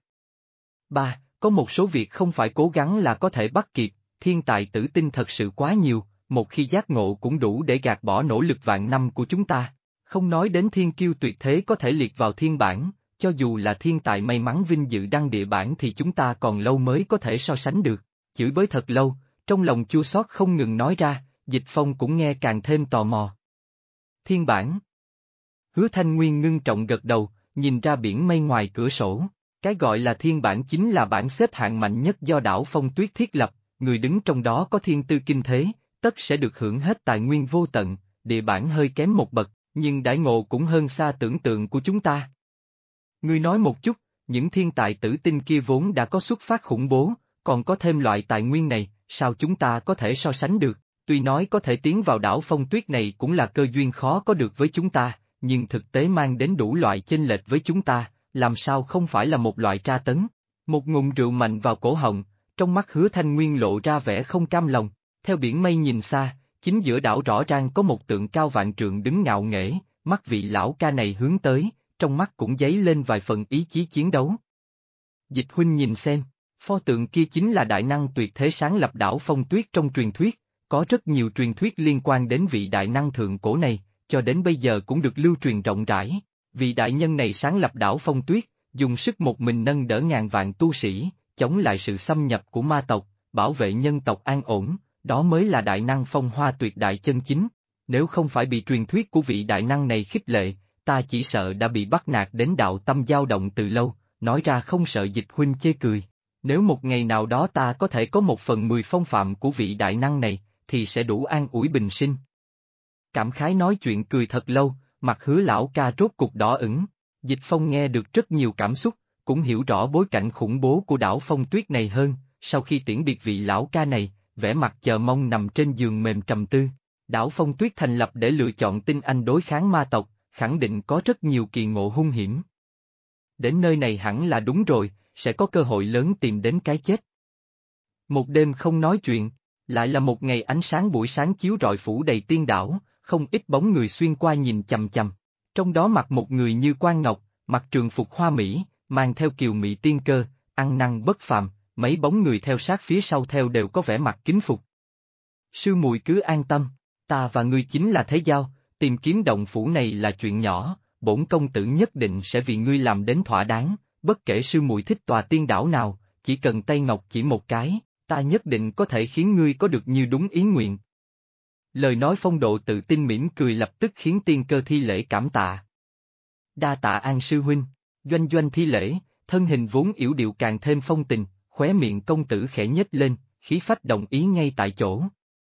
3. Có một số việc không phải cố gắng là có thể bắt kịp, thiên tài tử tinh thật sự quá nhiều, một khi giác ngộ cũng đủ để gạt bỏ nỗ lực vạn năm của chúng ta. Không nói đến thiên kiêu tuyệt thế có thể liệt vào thiên bảng, cho dù là thiên tài may mắn vinh dự đăng địa bảng thì chúng ta còn lâu mới có thể so sánh được. Chửi bới thật lâu, trong lòng chua xót không ngừng nói ra, Dịch Phong cũng nghe càng thêm tò mò. Thiên bảng. Hứa Thanh Nguyên ngưng trọng gật đầu, nhìn ra biển mây ngoài cửa sổ. Cái gọi là thiên bảng chính là bảng xếp hạng mạnh nhất do đảo Phong Tuyết thiết lập, người đứng trong đó có thiên tư kinh thế, tất sẽ được hưởng hết tài nguyên vô tận, địa bảng hơi kém một bậc, nhưng đãi ngộ cũng hơn xa tưởng tượng của chúng ta. Ngươi nói một chút, những thiên tài tử tinh kia vốn đã có xuất phát khủng bố, còn có thêm loại tài nguyên này, sao chúng ta có thể so sánh được? Tuy nói có thể tiến vào đảo Phong Tuyết này cũng là cơ duyên khó có được với chúng ta, nhưng thực tế mang đến đủ loại chênh lệch với chúng ta, làm sao không phải là một loại tra tấn? Một ngụm rượu mạnh vào cổ họng, trong mắt Hứa Thanh Nguyên lộ ra vẻ không cam lòng, theo biển mây nhìn xa, chính giữa đảo rõ ràng có một tượng cao vạn trượng đứng ngạo nghễ, mắt vị lão ca này hướng tới, trong mắt cũng dấy lên vài phần ý chí chiến đấu. Dịch huynh nhìn xem, pho tượng kia chính là đại năng tuyệt thế sáng lập đảo Phong Tuyết trong truyền thuyết, có rất nhiều truyền thuyết liên quan đến vị đại năng thượng cổ này, cho đến bây giờ cũng được lưu truyền rộng rãi. Vị đại nhân này sáng lập đảo Phong Tuyết, dùng sức một mình nâng đỡ ngàn vạn tu sĩ, chống lại sự xâm nhập của ma tộc, bảo vệ nhân tộc an ổn, đó mới là đại năng phong hoa tuyệt đại chân chính. Nếu không phải bị truyền thuyết của vị đại năng này khích lệ, ta chỉ sợ đã bị bắt nạt đến đạo tâm dao động từ lâu, nói ra không sợ Dịch huynh chê cười. Nếu một ngày nào đó ta có thể có 1/10 phong phạm của vị đại năng này, thì sẽ đủ an ủi bình sinh. Cảm khái nói chuyện cười thật lâu, mặt Hứa lão ca rốt cục đỏ ửng. Dịch Phong nghe được rất nhiều cảm xúc, cũng hiểu rõ bối cảnh khủng bố của đảo Phong Tuyết này hơn, sau khi tiễn biệt vị lão ca này, vẻ mặt chờ mong nằm trên giường mềm trầm tư. Đảo Phong Tuyết thành lập để lựa chọn tinh anh đối kháng ma tộc, khẳng định có rất nhiều kỳ ngộ hung hiểm. Đến nơi này hẳn là đúng rồi, sẽ có cơ hội lớn tìm đến cái chết. Một đêm không nói chuyện, lại là một ngày ánh sáng buổi sáng chiếu rọi phủ đầy tiên đảo, không ít bóng người xuyên qua nhìn chằm chằm. Trong đó mặc một người như Quan Ngọc, mặc trường phục hoa mỹ, mang theo kiều mị tiên cơ, ăn năn bất phàm, mấy bóng người theo sát phía sau theo đều có vẻ mặt kính phục. Sư muội cứ an tâm, ta và ngươi chính là thế giao, tìm kiếm động phủ này là chuyện nhỏ, bổn công tử nhất định sẽ vì ngươi làm đến thỏa đáng, bất kể sư muội thích tòa tiên đảo nào, chỉ cần tay ngọc chỉ một cái, ta nhất định có thể khiến ngươi có được như đúng ý nguyện. Lời nói phong độ tự tin mỉm cười lập tức khiến tiên cơ thi lễ cảm tạ. Đa tạ An sư huynh, doanh doanh thi lễ, thân hình vốn yểu điệu càng thêm phong tình, khóe miệng công tử khẽ nhếch lên, khí phách đồng ý ngay tại chỗ.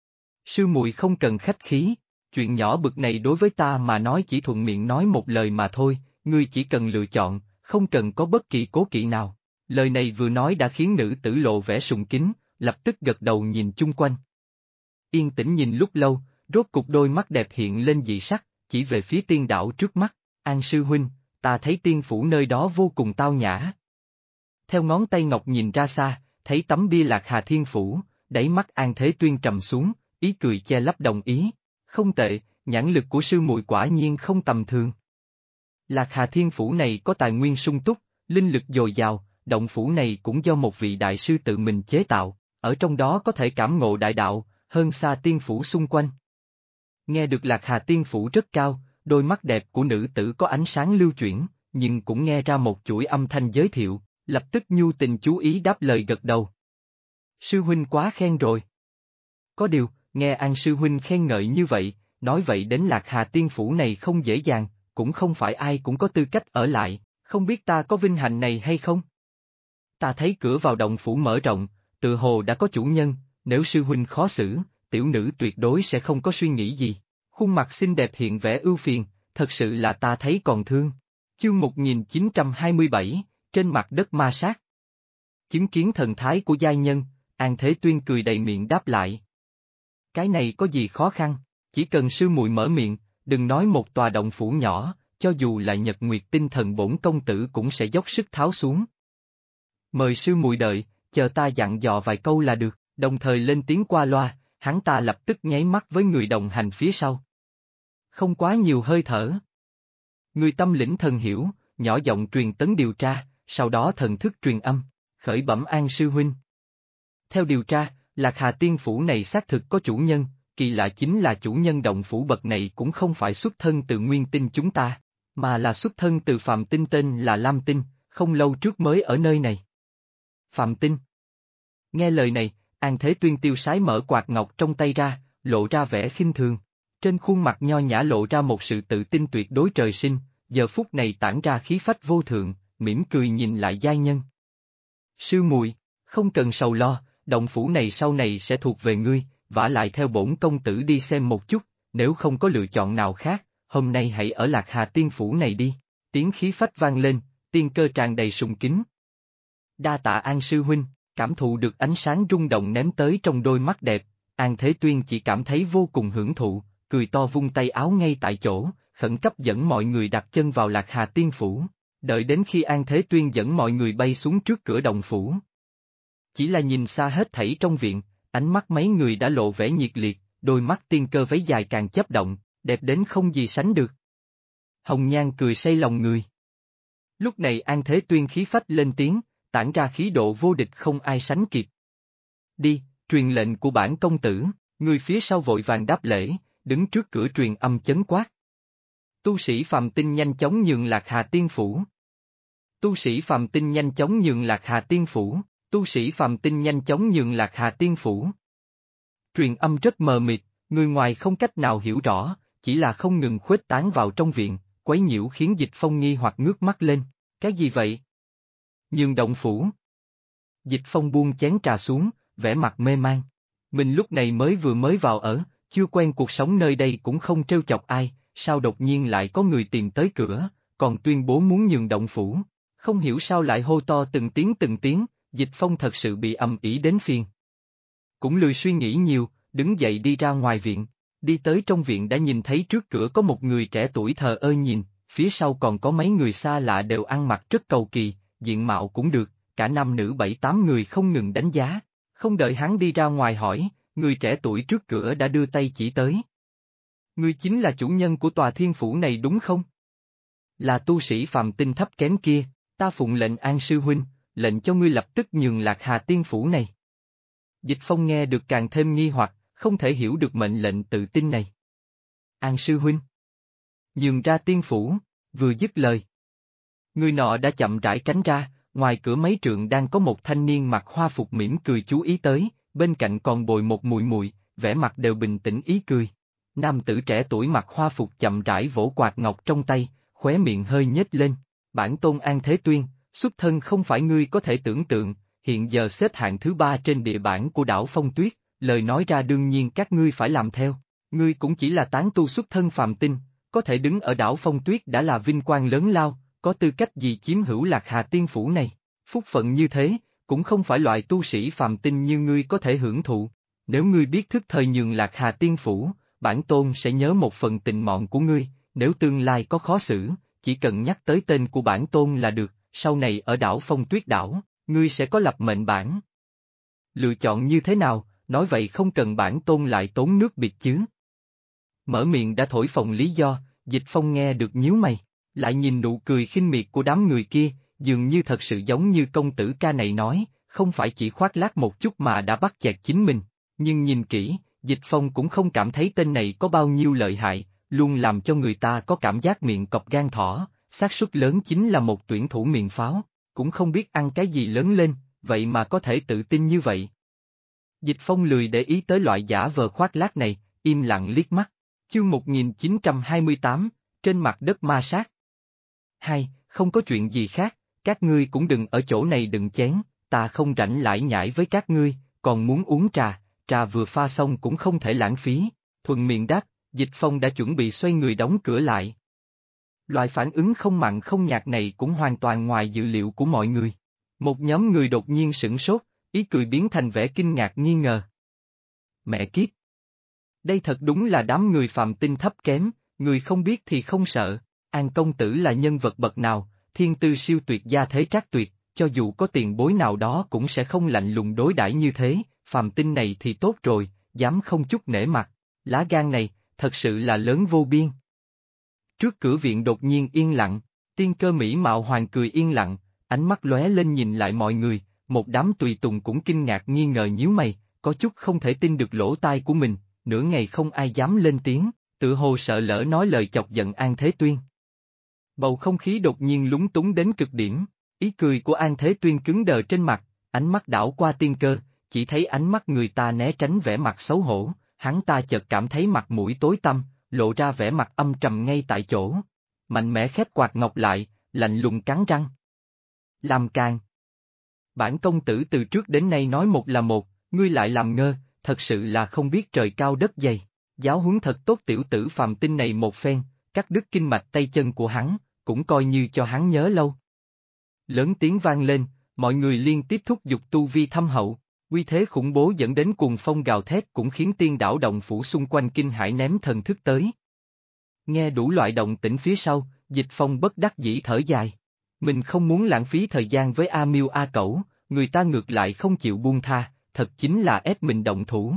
Sư muội không cần khách khí, chuyện nhỏ bực này đối với ta mà nói chỉ thuận miệng nói một lời mà thôi, ngươi chỉ cần lựa chọn, không cần có bất kỳ cố kỵ nào. Lời này vừa nói đã khiến nữ tử lộ vẻ sùng kính, lập tức gật đầu nhìn chung quanh. Yên tĩnh nhìn lúc lâu, rốt cục đôi mắt đẹp hiện lên dị sắc, chỉ về phía tiên đảo trước mắt, An sư huynh, ta thấy tiên phủ nơi đó vô cùng tao nhã. Theo ngón tay ngọc nhìn ra xa, thấy tấm bia Lạc Hà Thiên Phủ, đáy mắt An Thế Tuyên trầm xuống, ý cười che lấp đồng ý, không tệ, nhãn lực của sư muội quả nhiên không tầm thường. Lạc Hà Thiên Phủ này có tài nguyên sung túc, linh lực dồi dào, động phủ này cũng do một vị đại sư tự mình chế tạo, ở trong đó có thể cảm ngộ đại đạo, hơn xa tiên phủ xung quanh. Nghe được Lạc Hà Tiên Phủ rất cao, đôi mắt đẹp của nữ tử có ánh sáng lưu chuyển, nhưng cũng nghe ra một chuỗi âm thanh giới thiệu, lập tức nhu tình chú ý đáp lời gật đầu. Sư huynh quá khen rồi. Có điều, nghe An sư huynh khen ngợi như vậy, nói vậy đến Lạc Hà Tiên Phủ này không dễ dàng, cũng không phải ai cũng có tư cách ở lại, không biết ta có vinh hạnh này hay không? Ta thấy cửa vào động phủ mở rộng, tự hồ đã có chủ nhân, nếu sư huynh khó xử, tiểu nữ tuyệt đối sẽ không có suy nghĩ gì. Khuôn mặt xinh đẹp hiện vẻ ưu phiền, thật sự là ta thấy còn thương. Chương 1927, trên mặt đất ma sát. Chứng kiến thần thái của giai nhân, An Thế Tuyên cười đầy miệng đáp lại. Cái này có gì khó khăn, chỉ cần sư muội mở miệng, đừng nói một tòa động phủ nhỏ, cho dù là nhật nguyệt tinh thần bổn công tử cũng sẽ dốc sức tháo xuống. Mời sư muội đợi, chờ ta dặn dò vài câu là được, đồng thời lên tiếng qua loa, hắn ta lập tức nháy mắt với người đồng hành phía sau. Không quá nhiều hơi thở. Người tâm lĩnh thần hiểu, nhỏ giọng truyền tấn điều tra, sau đó thần thức truyền âm, khởi bẩm An sư huynh. Theo điều tra, Lạc Hà Tiên Phủ này xác thực có chủ nhân, kỳ lạ chính là chủ nhân động phủ bậc này cũng không phải xuất thân từ nguyên tinh chúng ta, mà là xuất thân từ phàm tinh tên là Lam Tinh, không lâu trước mới ở nơi này. Phàm Tinh. Nghe lời này, An Thế Tuyên tiêu sái mở quạt ngọc trong tay ra, lộ ra vẻ khinh thường. Trên khuôn mặt nho nhã lộ ra một sự tự tin tuyệt đối trời sinh, giờ phút này tản ra khí phách vô thượng, mỉm cười nhìn lại giai nhân. Sư muội, không cần sầu lo, động phủ này sau này sẽ thuộc về ngươi, vả lại theo bổn công tử đi xem một chút, nếu không có lựa chọn nào khác, hôm nay hãy ở Lạc Hà Tiên Phủ này đi. Tiếng khí phách vang lên, tiên cơ tràn đầy sùng kính. Đa tạ An sư huynh, cảm thụ được ánh sáng rung động ném tới trong đôi mắt đẹp, An Thế Tuyên chỉ cảm thấy vô cùng hưởng thụ, cười to vung tay áo ngay tại chỗ, khẩn cấp dẫn mọi người đặt chân vào Lạc Hà Tiên Phủ, đợi đến khi An Thế Tuyên dẫn mọi người bay xuống trước cửa động phủ. Chỉ là nhìn xa hết thảy trong viện, ánh mắt mấy người đã lộ vẻ nhiệt liệt, đôi mắt tiên cơ váy dài càng chớp động, đẹp đến không gì sánh được. Hồng nhan cười say lòng người. Lúc này An Thế Tuyên khí phách lên tiếng, tản ra khí độ vô địch không ai sánh kịp. Đi, truyền lệnh của bản công tử, người phía sau vội vàng đáp lễ, đứng trước cửa truyền âm chấn quát. Tu sĩ phàm tinh nhanh chóng nhường Lạc Hà Tiên Phủ. Tu sĩ phàm tinh nhanh chóng nhường Lạc Hà Tiên Phủ, tu sĩ phàm tinh nhanh chóng nhường Lạc Hà Tiên Phủ. Truyền âm rất mờ mịt, người ngoài không cách nào hiểu rõ, chỉ là không ngừng khuếch tán vào trong viện, quấy nhiễu khiến Dịch Phong nghi hoặc ngước mắt lên. Cái gì vậy? Nhường động phủ. Dịch Phong buông chén trà xuống, vẻ mặt mê man. Mình lúc này mới vào ở, chưa quen cuộc sống nơi đây cũng không trêu chọc ai, sao đột nhiên lại có người tìm tới cửa, còn tuyên bố muốn nhường động phủ. Không hiểu sao lại hô to từng tiếng, Dịch Phong thật sự bị ầm ĩ đến phiền. Cũng lười suy nghĩ nhiều, đứng dậy đi ra ngoài viện. Đi tới trong viện đã nhìn thấy trước cửa có một người trẻ tuổi thờ ơ nhìn, phía sau còn có mấy người xa lạ đều ăn mặc rất cầu kỳ, diện mạo cũng được, cả nam nữ 7-8 người không ngừng đánh giá. Không đợi hắn đi ra ngoài hỏi, người trẻ tuổi trước cửa đã đưa tay chỉ tới. Ngươi chính là chủ nhân của tòa thiên phủ này đúng không? Là tu sĩ phàm tinh thấp kém kia, ta phụng lệnh An sư huynh, lệnh cho ngươi lập tức nhường Lạc Hà Tiên Phủ này. Dịch Phong nghe được càng thêm nghi hoặc, không thể hiểu được mệnh lệnh tự tin này. An sư huynh. Nhường ra tiên phủ, vừa dứt lời. Người nọ đã chậm rãi tránh ra, ngoài cửa mấy trượng đang có một thanh niên mặc hoa phục mỉm cười chú ý tới, bên cạnh còn bồi một muội muội, vẻ mặt đều bình tĩnh ý cười. Nam tử trẻ tuổi mặc hoa phục chậm rãi vỗ quạt ngọc trong tay, khóe miệng hơi nhếch lên. Bản tôn An Thế Tuyên, xuất thân không phải ngươi có thể tưởng tượng, hiện giờ xếp hạng thứ 3 trên địa bản của đảo Phong Tuyết, lời nói ra đương nhiên các ngươi phải làm theo. Ngươi cũng chỉ là tán tu xuất thân phàm tinh, có thể đứng ở đảo Phong Tuyết đã là vinh quang lớn lao, có tư cách gì chiếm hữu Lạc Hà Tiên Phủ này. Phúc phận như thế, cũng không phải loại tu sĩ phàm tinh như ngươi có thể hưởng thụ. Nếu ngươi biết thức thời nhường Lạc Hà Tiên Phủ, bản tôn sẽ nhớ một phần tình mọn của ngươi, nếu tương lai có khó xử, chỉ cần nhắc tới tên của bản tôn là được, sau này ở đảo Phong Tuyết đảo, ngươi sẽ có lập mệnh bản. Lựa chọn như thế nào, nói vậy không cần bản tôn lại tốn nước bịt chứ. Mở miệng đã thổi phồng lý do, Dịch Phong nghe được nhíu mày, lại nhìn nụ cười khinh miệt của đám người kia, dường như thật sự giống như công tử ca này nói, không phải chỉ khoác lác một chút mà đã bắt chẹt chính mình, nhưng nhìn kỹ, Dịch Phong cũng không cảm thấy tên này có bao nhiêu lợi hại, luôn làm cho người ta có cảm giác miệng cọp gan thỏ, xác suất lớn chính là một tuyển thủ miệng pháo, cũng không biết ăn cái gì lớn lên, vậy mà có thể tự tin như vậy. Dịch Phong lười để ý tới loại giả vờ khoác lác này, im lặng liếc mắt. Chương 1928, trên mặt đất ma sát. Không có chuyện gì khác, các ngươi cũng đừng ở chỗ này đừng chén, ta không rảnh lải nhải với các ngươi, còn muốn uống trà, trà vừa pha xong cũng không thể lãng phí. Thuận miệng đáp, Dịch Phong đã chuẩn bị xoay người đóng cửa lại. Loại phản ứng không mặn không nhạt này cũng hoàn toàn ngoài dự liệu của mọi người. Một nhóm người đột nhiên sửng sốt, ý cười biến thành vẻ kinh ngạc nghi ngờ. Mẹ kiếp! Đây thật đúng là đám người phàm tinh thấp kém, người không biết thì không sợ. An công tử là nhân vật bậc nào, thiên tư siêu tuyệt gia thế trác tuyệt, cho dù có tiền bối nào đó cũng sẽ không lạnh lùng đối đãi như thế, phàm tinh này thì tốt rồi, dám không chút nể mặt, lá gan này, thật sự là lớn vô biên. Trước cửa viện đột nhiên yên lặng, tiên cơ mỹ mạo hoàng cười yên lặng, ánh mắt lóe lên nhìn lại mọi người, một đám tùy tùng cũng kinh ngạc nghi ngờ nhíu mày, có chút không thể tin được lỗ tai của mình, nửa ngày không ai dám lên tiếng, tự hồ sợ lỡ nói lời chọc giận An Thế Tuyên. Bầu không khí đột nhiên lúng túng đến cực điểm, ý cười của An Thế Tuyên cứng đờ trên mặt, ánh mắt đảo qua tiên cơ, chỉ thấy ánh mắt người ta né tránh vẻ mặt xấu hổ, hắn ta chợt cảm thấy mặt mũi tối tăm, lộ ra vẻ mặt âm trầm ngay tại chỗ. Mạnh mẽ khép quạt ngọc lại, lạnh lùng cắn răng. Làm càn. Bản công tử từ trước đến nay nói một là một, ngươi lại làm ngơ, thật sự là không biết trời cao đất dày. Giáo huấn thật tốt tiểu tử phàm tinh này một phen, cắt đứt kinh mạch tay chân của hắn, cũng coi như cho hắn nhớ lâu. Lớn tiếng vang lên, mọi người liên tiếp thúc giục tu vi thâm hậu, uy thế khủng bố dẫn đến cuồng phong gào thét cũng khiến tiên đảo động phủ xung quanh kinh hãi ném thần thức tới. Nghe đủ loại động tĩnh phía sau, Dịch Phong bất đắc dĩ thở dài. Mình không muốn lãng phí thời gian với A Miêu A Cẩu, người ta ngược lại không chịu buông tha, thật chính là ép mình động thủ.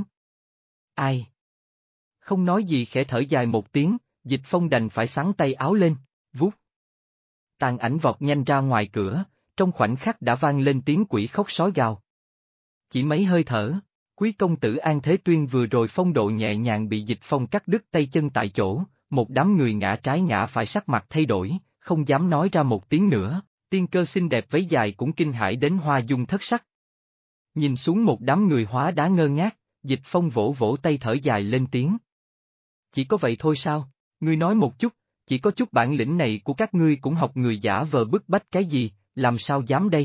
Ai? Không nói gì khẽ thở dài một tiếng, Dịch Phong đành phải xắn tay áo lên, vuốt. Tàn ảnh vọt nhanh ra ngoài cửa, trong khoảnh khắc đã vang lên tiếng quỷ khóc sói gào. Chỉ mấy hơi thở, quý công tử An Thế Tuyên vừa rồi phong độ nhẹ nhàng bị Dịch Phong cắt đứt tay chân tại chỗ, một đám người ngã trái ngã phải sắc mặt thay đổi, không dám nói ra một tiếng nữa, tiên cơ xinh đẹp váy dài cũng kinh hãi đến hoa dung thất sắc. Nhìn xuống một đám người hóa đá ngơ ngác, Dịch Phong vỗ vỗ tay thở dài lên tiếng. Chỉ có vậy thôi sao, ngươi nói một chút, chỉ có chút bản lĩnh này của các ngươi cũng học người giả vờ bức bách cái gì, làm sao dám đây?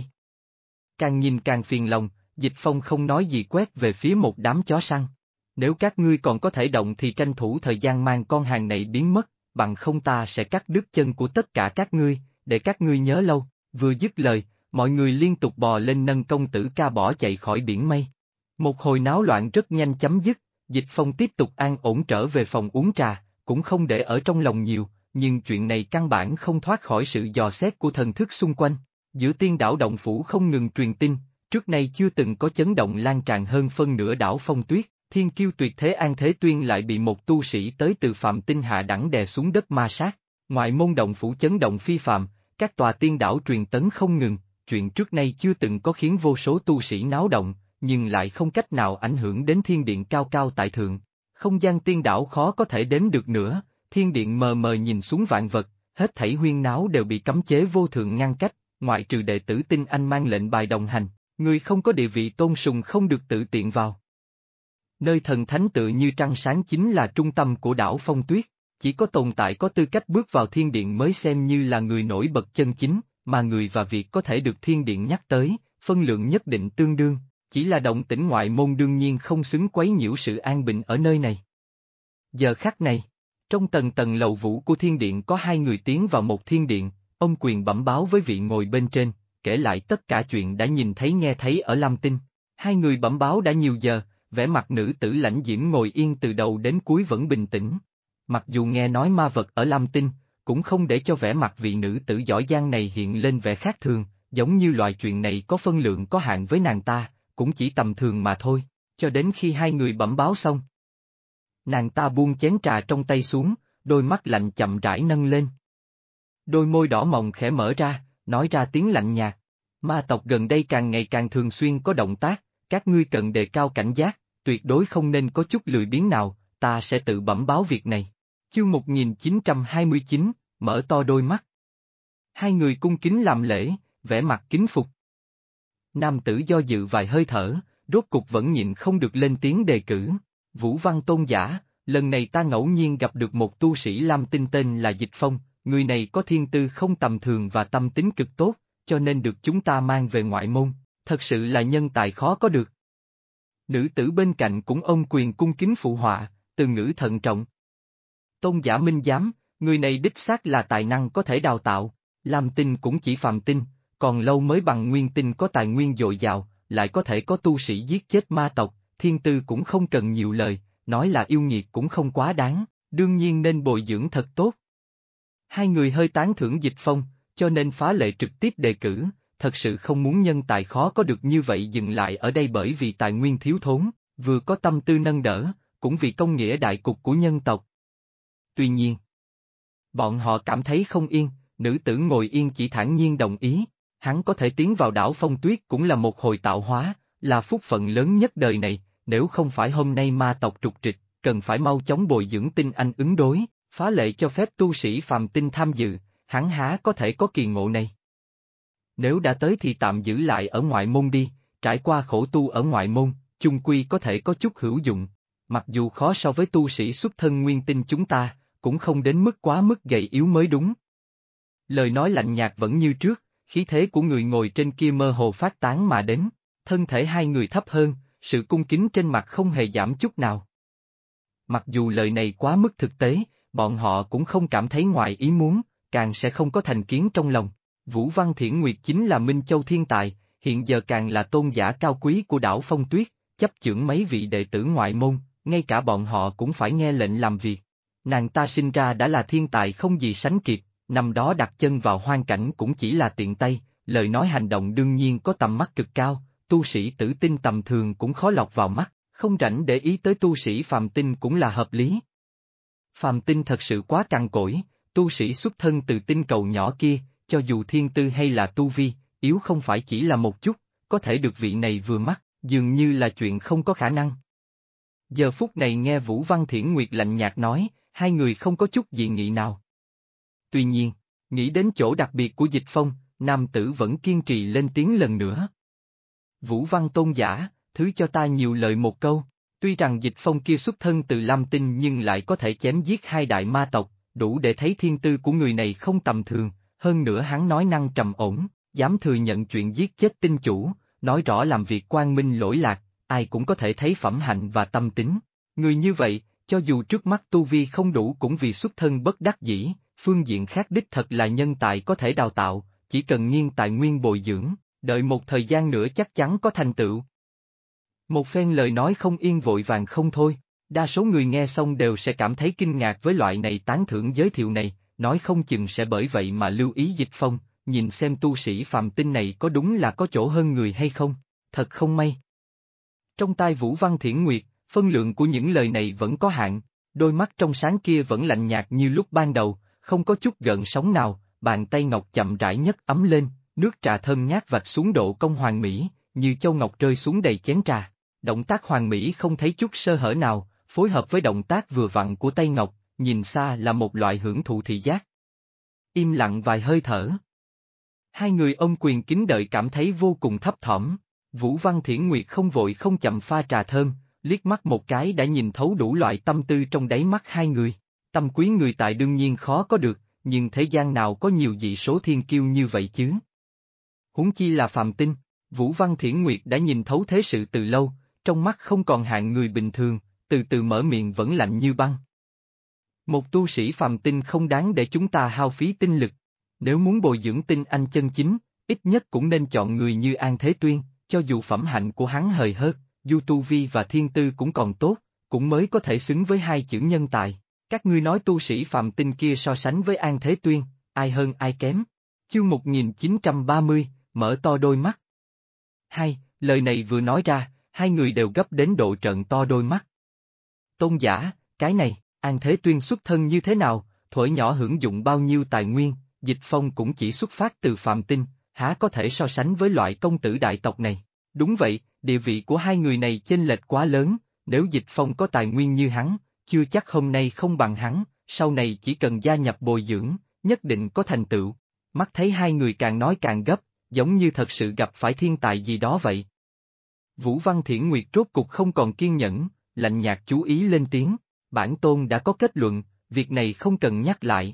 Càng nhìn càng phiền lòng, Dịch Phong không nói gì quét về phía một đám chó săn. Nếu các ngươi còn có thể động thì tranh thủ thời gian mang con hàng này biến mất, bằng không ta sẽ cắt đứt chân của tất cả các ngươi, để các ngươi nhớ lâu. Vừa dứt lời, mọi người liên tục bò lên nâng công tử ca bỏ chạy khỏi biển mây. Một hồi náo loạn rất nhanh chấm dứt, Dịch Phong tiếp tục an ổn trở về phòng uống trà, cũng không để ở trong lòng nhiều, nhưng chuyện này căn bản không thoát khỏi sự dò xét của thần thức xung quanh. Giữa tiên đảo động phủ không ngừng truyền tin, trước nay chưa từng có chấn động lan tràn hơn phân nửa đảo Phong Tuyết, thiên kiêu tuyệt thế An Thế Tuyên lại bị một tu sĩ tới từ Phạm Tinh hạ đẳng đè xuống đất ma sát. Ngoại môn động phủ chấn động phi phàm, các tòa tiên đảo truyền tấn không ngừng, chuyện trước nay chưa từng có khiến vô số tu sĩ náo động, nhưng lại không cách nào ảnh hưởng đến thiên điện cao cao tại thượng. Không gian tiên đảo khó có thể đếm được nữa, thiên điện mờ mờ nhìn xuống vạn vật, hết thảy huyên náo đều bị cấm chế vô thượng ngăn cách, ngoại trừ đệ tử Tinh Anh mang lệnh bài đồng hành, người không có địa vị tôn sùng không được tự tiện vào. Nơi thần thánh tự như trăng sáng chính là trung tâm của đảo Phong Tuyết, chỉ có tồn tại có tư cách bước vào thiên điện mới xem như là người nổi bật chân chính, mà người và việc có thể được thiên điện nhắc tới, phân lượng nhất định tương đương, chỉ là động tĩnh ngoại môn đương nhiên không xứng quấy nhiễu sự an bình ở nơi này. Giờ khắc này, trong tầng tầng lầu vũ của thiên điện có hai người tiến vào một thiên điện, ông Quyền bẩm báo với vị ngồi bên trên, kể lại tất cả chuyện đã nhìn thấy nghe thấy ở Lam Tinh. Hai người bẩm báo đã nhiều giờ, vẻ mặt nữ tử lãnh diễm ngồi yên từ đầu đến cuối vẫn bình tĩnh. Mặc dù nghe nói ma vật ở Lam Tinh, cũng không để cho vẻ mặt vị nữ tử giỏi giang này hiện lên vẻ khác thường, giống như loại chuyện này có phân lượng có hạn với nàng ta, cũng chỉ tầm thường mà thôi, cho đến khi hai người bẩm báo xong. Nàng ta buông chén trà trong tay xuống, đôi mắt lạnh chậm rãi nâng lên. Đôi môi đỏ mọng khẽ mở ra, nói ra tiếng lạnh nhạt. Ma tộc gần đây càng ngày càng thường xuyên có động tác, các ngươi cần đề cao cảnh giác, tuyệt đối không nên có chút lười biếng nào, ta sẽ tự bẩm báo việc này. Chương 1929, mở to đôi mắt. Hai người cung kính làm lễ, vẻ mặt kính phục. Nam tử do dự vài hơi thở, rốt cục vẫn nhịn không được lên tiếng đề cử. Vũ Văn Tôn giả, lần này ta ngẫu nhiên gặp được một tu sĩ Lam Tinh tên là Dịch Phong, người này có thiên tư không tầm thường và tâm tính cực tốt, cho nên được chúng ta mang về ngoại môn, thật sự là nhân tài khó có được. Nữ tử bên cạnh cũng ôm quyền cung kính phụ họa, từ ngữ thận trọng. Tôn giả minh giám, người này đích xác là tài năng có thể đào tạo, Lam Tinh cũng chỉ phàm tinh, còn lâu mới bằng nguyên tinh có tài nguyên dồi dào, lại có thể có tu sĩ giết chết ma tộc, thiên tư cũng không cần nhiều lời, nói là yêu nghiệt cũng không quá đáng, đương nhiên nên bồi dưỡng thật tốt. Hai người hơi tán thưởng Dịch Phong, cho nên phá lệ trực tiếp đề cử, thật sự không muốn nhân tài khó có được như vậy dừng lại ở đây bởi vì tài nguyên thiếu thốn, vừa có tâm tư nâng đỡ, cũng vì công nghĩa đại cục của nhân tộc. Tuy nhiên, bọn họ cảm thấy không yên, nữ tử ngồi yên chỉ thản nhiên đồng ý, hắn có thể tiến vào đảo Phong Tuyết cũng là một hồi tạo hóa, là phúc phận lớn nhất đời này, nếu không phải hôm nay ma tộc trục trịch, cần phải mau chóng bồi dưỡng tinh anh ứng đối, phá lệ cho phép tu sĩ phàm tinh tham dự, hắn há có thể có kỳ ngộ này. Nếu đã tới thì tạm giữ lại ở ngoại môn đi, trải qua khổ tu ở ngoại môn, chung quy có thể có chút hữu dụng, mặc dù khó so với tu sĩ xuất thân nguyên tinh chúng ta, cũng không đến mức quá mức gầy yếu mới đúng. Lời nói lạnh nhạt vẫn như trước, khí thế của người ngồi trên kia mơ hồ phát tán mà đến, thân thể hai người thấp hơn, sự cung kính trên mặt không hề giảm chút nào. Mặc dù lời này quá mức thực tế, bọn họ cũng không cảm thấy ngoài ý muốn, càng sẽ không có thành kiến trong lòng. Vũ Văn Thiển Nguyệt chính là Minh Châu thiên tài, hiện giờ càng là tôn giả cao quý của đảo Phong Tuyết, chấp chưởng mấy vị đệ tử ngoại môn, ngay cả bọn họ cũng phải nghe lệnh làm việc. Nàng ta sinh ra đã là thiên tài không gì sánh kịp, năm đó đặt chân vào hoang cảnh cũng chỉ là tiện tay, lời nói hành động đương nhiên có tầm mắt cực cao, tu sĩ tử tinh tầm thường cũng khó lọt vào mắt, không rảnh để ý tới tu sĩ phàm tinh cũng là hợp lý. Phàm tinh thật sự quá cằn cỗi, tu sĩ xuất thân từ tinh cầu nhỏ kia, cho dù thiên tư hay là tu vi, yếu không phải chỉ là một chút, có thể được vị này vừa mắt, dường như là chuyện không có khả năng. Giờ phút này nghe Vũ Văn Thiển Nguyệt lạnh nhạt nói, hai người không có chút dị nghị nào. Tuy nhiên, nghĩ đến chỗ đặc biệt của Dịch Phong, nam tử vẫn kiên trì lên tiếng lần nữa. Vũ Văn tôn giả, thứ cho ta nhiều lời một câu, tuy rằng Dịch Phong kia xuất thân từ Lam Tinh nhưng lại có thể chém giết hai đại ma tộc, đủ để thấy thiên tư của người này không tầm thường, hơn nữa hắn nói năng trầm ổn, dám thừa nhận chuyện giết chết tinh chủ, nói rõ làm việc quang minh lỗi lạc, ai cũng có thể thấy phẩm hạnh và tâm tính. Người như vậy, cho dù trước mắt tu vi không đủ cũng vì xuất thân bất đắc dĩ, phương diện khác đích thật là nhân tài có thể đào tạo, chỉ cần nghiêng tài nguyên bồi dưỡng, đợi một thời gian nữa chắc chắn có thành tựu. Một phen lời nói không yên vội vàng không thôi, đa số người nghe xong đều sẽ cảm thấy kinh ngạc với loại này tán thưởng giới thiệu này, nói không chừng sẽ bởi vậy mà lưu ý Dịch Phong, nhìn xem tu sĩ phàm tinh này có đúng là có chỗ hơn người hay không, thật không may. Trong tai Vũ Văn Thiển Nguyệt, phân lượng của những lời này vẫn có hạn, đôi mắt trong sáng kia vẫn lạnh nhạt như lúc ban đầu, không có chút gợn sóng nào, bàn tay ngọc chậm rãi nhấc ấm lên, nước trà thơm ngát vạch xuống độ cong hoàn mỹ, như châu ngọc rơi xuống đầy chén trà. Động tác hoàn mỹ không thấy chút sơ hở nào, phối hợp với động tác vừa vặn của tay ngọc, nhìn xa là một loại hưởng thụ thị giác. Im lặng vài hơi thở. Hai người ôm quyền kính đợi cảm thấy vô cùng thấp thỏm. Vũ Văn Thiển Nguyệt không vội không chậm pha trà thơm, liếc mắt một cái đã nhìn thấu đủ loại tâm tư trong đáy mắt hai người. Tâm quý người tại đương nhiên khó có được, nhưng thế gian nào có nhiều dị số thiên kiêu như vậy chứ? Huống chi là phàm tinh, Vũ Văn Thiển Nguyệt đã nhìn thấu thế sự từ lâu, trong mắt không còn hạng người bình thường, từ từ mở miệng vẫn lạnh như băng. Một tu sĩ phàm tinh không đáng để chúng ta hao phí tinh lực. Nếu muốn bồi dưỡng tinh anh chân chính, ít nhất cũng nên chọn người như An Thế Tuyên, cho dù phẩm hạnh của hắn hời hợt, dù tu vi và thiên tư cũng còn tốt, cũng mới có thể xứng với hai chữ nhân tài. Các ngươi nói tu sĩ phàm tinh kia so sánh với An Thế Tuyên, ai hơn ai kém? Chương 1930, mở to đôi mắt. Hai, lời này vừa nói ra, hai người đều gấp đến độ trợn to đôi mắt. Tôn giả, cái này, An Thế Tuyên xuất thân như thế nào, thuở nhỏ hưởng dụng bao nhiêu tài nguyên, Dịch Phong cũng chỉ xuất phát từ phàm tinh, há có thể so sánh với loại công tử đại tộc này. Đúng vậy, địa vị của hai người này chênh lệch quá lớn, nếu Dịch Phong có tài nguyên như hắn, chưa chắc hôm nay không bằng hắn, sau này chỉ cần gia nhập bồi dưỡng, nhất định có thành tựu. Mắt thấy hai người càng nói càng gấp, giống như thật sự gặp phải thiên tài gì đó vậy. Vũ Văn Thiển Nguyệt rốt cục không còn kiên nhẫn, lạnh nhạt chú ý lên tiếng, bản tôn đã có kết luận, việc này không cần nhắc lại.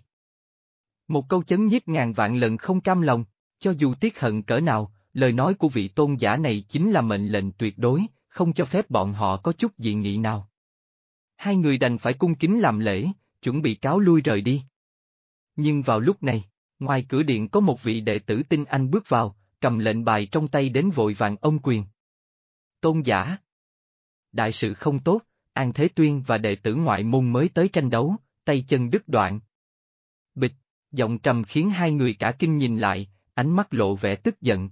Một câu chấn nhiếp ngàn vạn lần không cam lòng, cho dù tiếc hận cỡ nào, lời nói của vị tôn giả này chính là mệnh lệnh tuyệt đối, không cho phép bọn họ có chút dị nghị nào. Hai người đành phải cung kính làm lễ, chuẩn bị cáo lui rời đi. Nhưng vào lúc này, ngoài cửa điện có một vị đệ tử tinh anh bước vào, cầm lệnh bài trong tay đến vội vàng ôm quyền. Tôn giả. Đại sự không tốt, An Thế Tuyên và đệ tử ngoại môn mới tới tranh đấu, tay chân đứt đoạn. Bịch, giọng trầm khiến hai người cả kinh nhìn lại, ánh mắt lộ vẻ tức giận.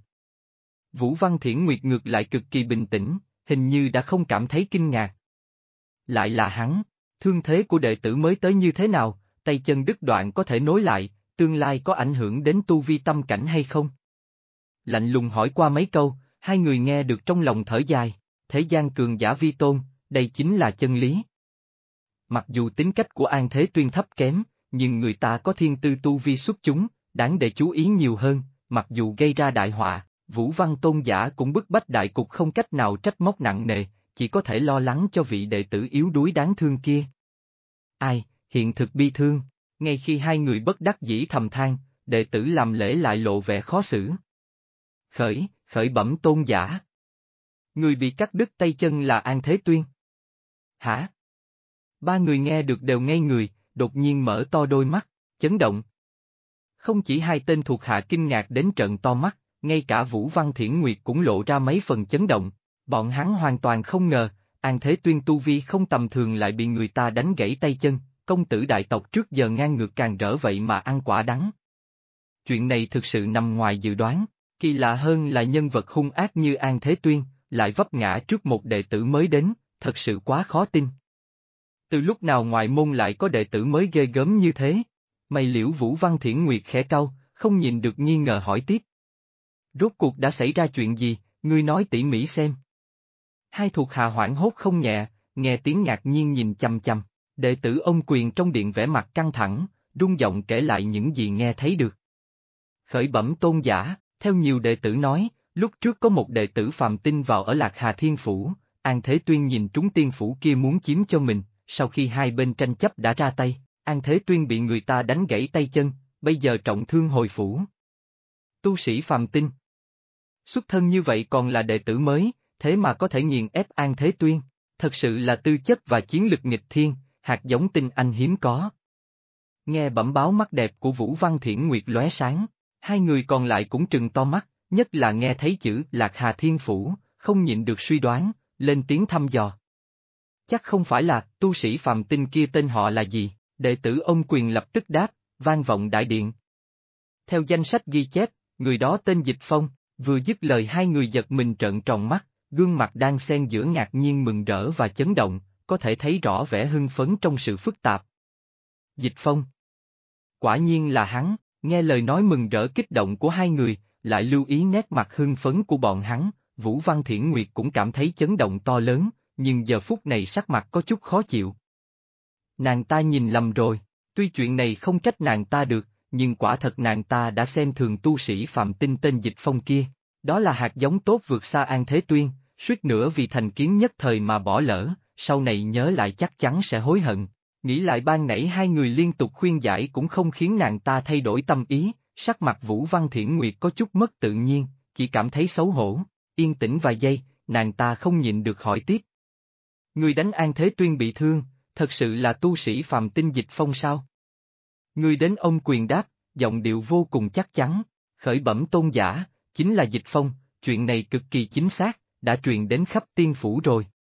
Vũ Văn Thiển Nguyệt ngược lại cực kỳ bình tĩnh, hình như đã không cảm thấy kinh ngạc. Lại là hắn, thương thế của đệ tử mới tới như thế nào, tay chân đứt đoạn có thể nối lại, tương lai có ảnh hưởng đến tu vi tâm cảnh hay không? Lạnh lùng hỏi qua mấy câu, hai người nghe được trong lòng thở dài, thế gian cường giả vi tôn, đây chính là chân lý. Mặc dù tính cách của An Thế Tuyên thấp kém, nhưng người ta có thiên tư tu vi xuất chúng, đáng để chú ý nhiều hơn, mặc dù gây ra đại họa, Vũ Văn tôn giả cũng bức bách đại cục không cách nào trách móc nặng nề, chỉ có thể lo lắng cho vị đệ tử yếu đuối đáng thương kia. Ai, hiện thực bi thương, ngay khi hai người bất đắc dĩ thầm than, đệ tử làm lễ lại lộ vẻ khó xử. Khởi bẩm tôn giả. Người bị cắt đứt tay chân là An Thế Tuyên. Hả? Ba người nghe được đều ngây người, đột nhiên mở to đôi mắt, chấn động. Không chỉ hai tên thuộc hạ kinh ngạc đến trợn to mắt, ngay cả Vũ Văn Thiển Nguyệt cũng lộ ra mấy phần chấn động. Bọn hắn hoàn toàn không ngờ, An Thế Tuyên tu vi không tầm thường lại bị người ta đánh gãy tay chân, công tử đại tộc trước giờ ngang ngược càng rỡ vậy mà ăn quả đắng. Chuyện này thực sự nằm ngoài dự đoán, kỳ lạ hơn là nhân vật hung ác như An Thế Tuyên, lại vấp ngã trước một đệ tử mới đến, thật sự quá khó tin. Từ lúc nào ngoại môn lại có đệ tử mới ghê gớm như thế? Mày liễu Vũ Văn Thiển Nguyệt khẽ cau, không nhìn được nghi ngờ hỏi tiếp. Rốt cuộc đã xảy ra chuyện gì, ngươi nói tỉ mỉ xem. Hai thuộc hạ hoảng hốt không nhẹ, nghe tiếng ngạc nhiên nhìn chằm chằm, đệ tử ông Quyền trong điện vẻ mặt căng thẳng, rung giọng kể lại những gì nghe thấy được. Khởi bẩm tôn giả, theo nhiều đệ tử nói, lúc trước có một đệ tử phàm tinh vào ở Lạc Hà Thiên Phủ, An Thế Tuyên nhìn trúng tiên phủ kia muốn chiếm cho mình, sau khi hai bên tranh chấp đã ra tay, An Thế Tuyên bị người ta đánh gãy tay chân, bây giờ trọng thương hồi phủ. Tu sĩ phàm tinh. Xuất thân như vậy còn là đệ tử mới, thế mà có thể nghiền ép An Thế Tuyên, thật sự là tư chất và chiến lực nghịch thiên, hạt giống tinh anh hiếm có. Nghe bẩm báo mắt đẹp của Vũ Văn Thiển Nguyệt lóe sáng, hai người còn lại cũng trừng to mắt, nhất là nghe thấy chữ Lạc Hà Thiên Phủ, không nhịn được suy đoán, lên tiếng thăm dò. Chắc không phải là tu sĩ phàm tinh kia tên họ là gì, đệ tử ông Quyền lập tức đáp, vang vọng đại điện. Theo danh sách ghi chép, người đó tên Dịch Phong, vừa dứt lời hai người giật mình trợn tròn mắt, gương mặt đang xen giữa ngạc nhiên mừng rỡ và chấn động, có thể thấy rõ vẻ hưng phấn trong sự phức tạp. Dịch Phong. Quả nhiên là hắn, nghe lời nói mừng rỡ kích động của hai người, lại lưu ý nét mặt hưng phấn của bọn hắn, Vũ Văn Thiển Nguyệt cũng cảm thấy chấn động to lớn, nhưng giờ phút này sắc mặt có chút khó chịu. Nàng ta nhìn lầm rồi, tuy chuyện này không trách nàng ta được, nhưng quả thật nàng ta đã xem thường tu sĩ phàm tinh tên Dịch Phong kia, đó là hạt giống tốt vượt xa An Thế Tuyên, suýt nữa vì thành kiến nhất thời mà bỏ lỡ, sau này nhớ lại chắc chắn sẽ hối hận. Nghĩ lại ban nãy hai người liên tục khuyên giải cũng không khiến nàng ta thay đổi tâm ý, sắc mặt Vũ Văn Thiển Nguyệt có chút mất tự nhiên, chỉ cảm thấy xấu hổ, yên tĩnh vài giây, nàng ta không nhịn được hỏi tiếp. Người đánh An Thế Tuyên bị thương, thật sự là tu sĩ phàm tinh Dịch Phong sao? Người đến ông Quyền đáp, giọng điệu vô cùng chắc chắn, khởi bẩm tôn giả, chính là Dịch Phong, chuyện này cực kỳ chính xác, đã truyền đến khắp tiên phủ rồi.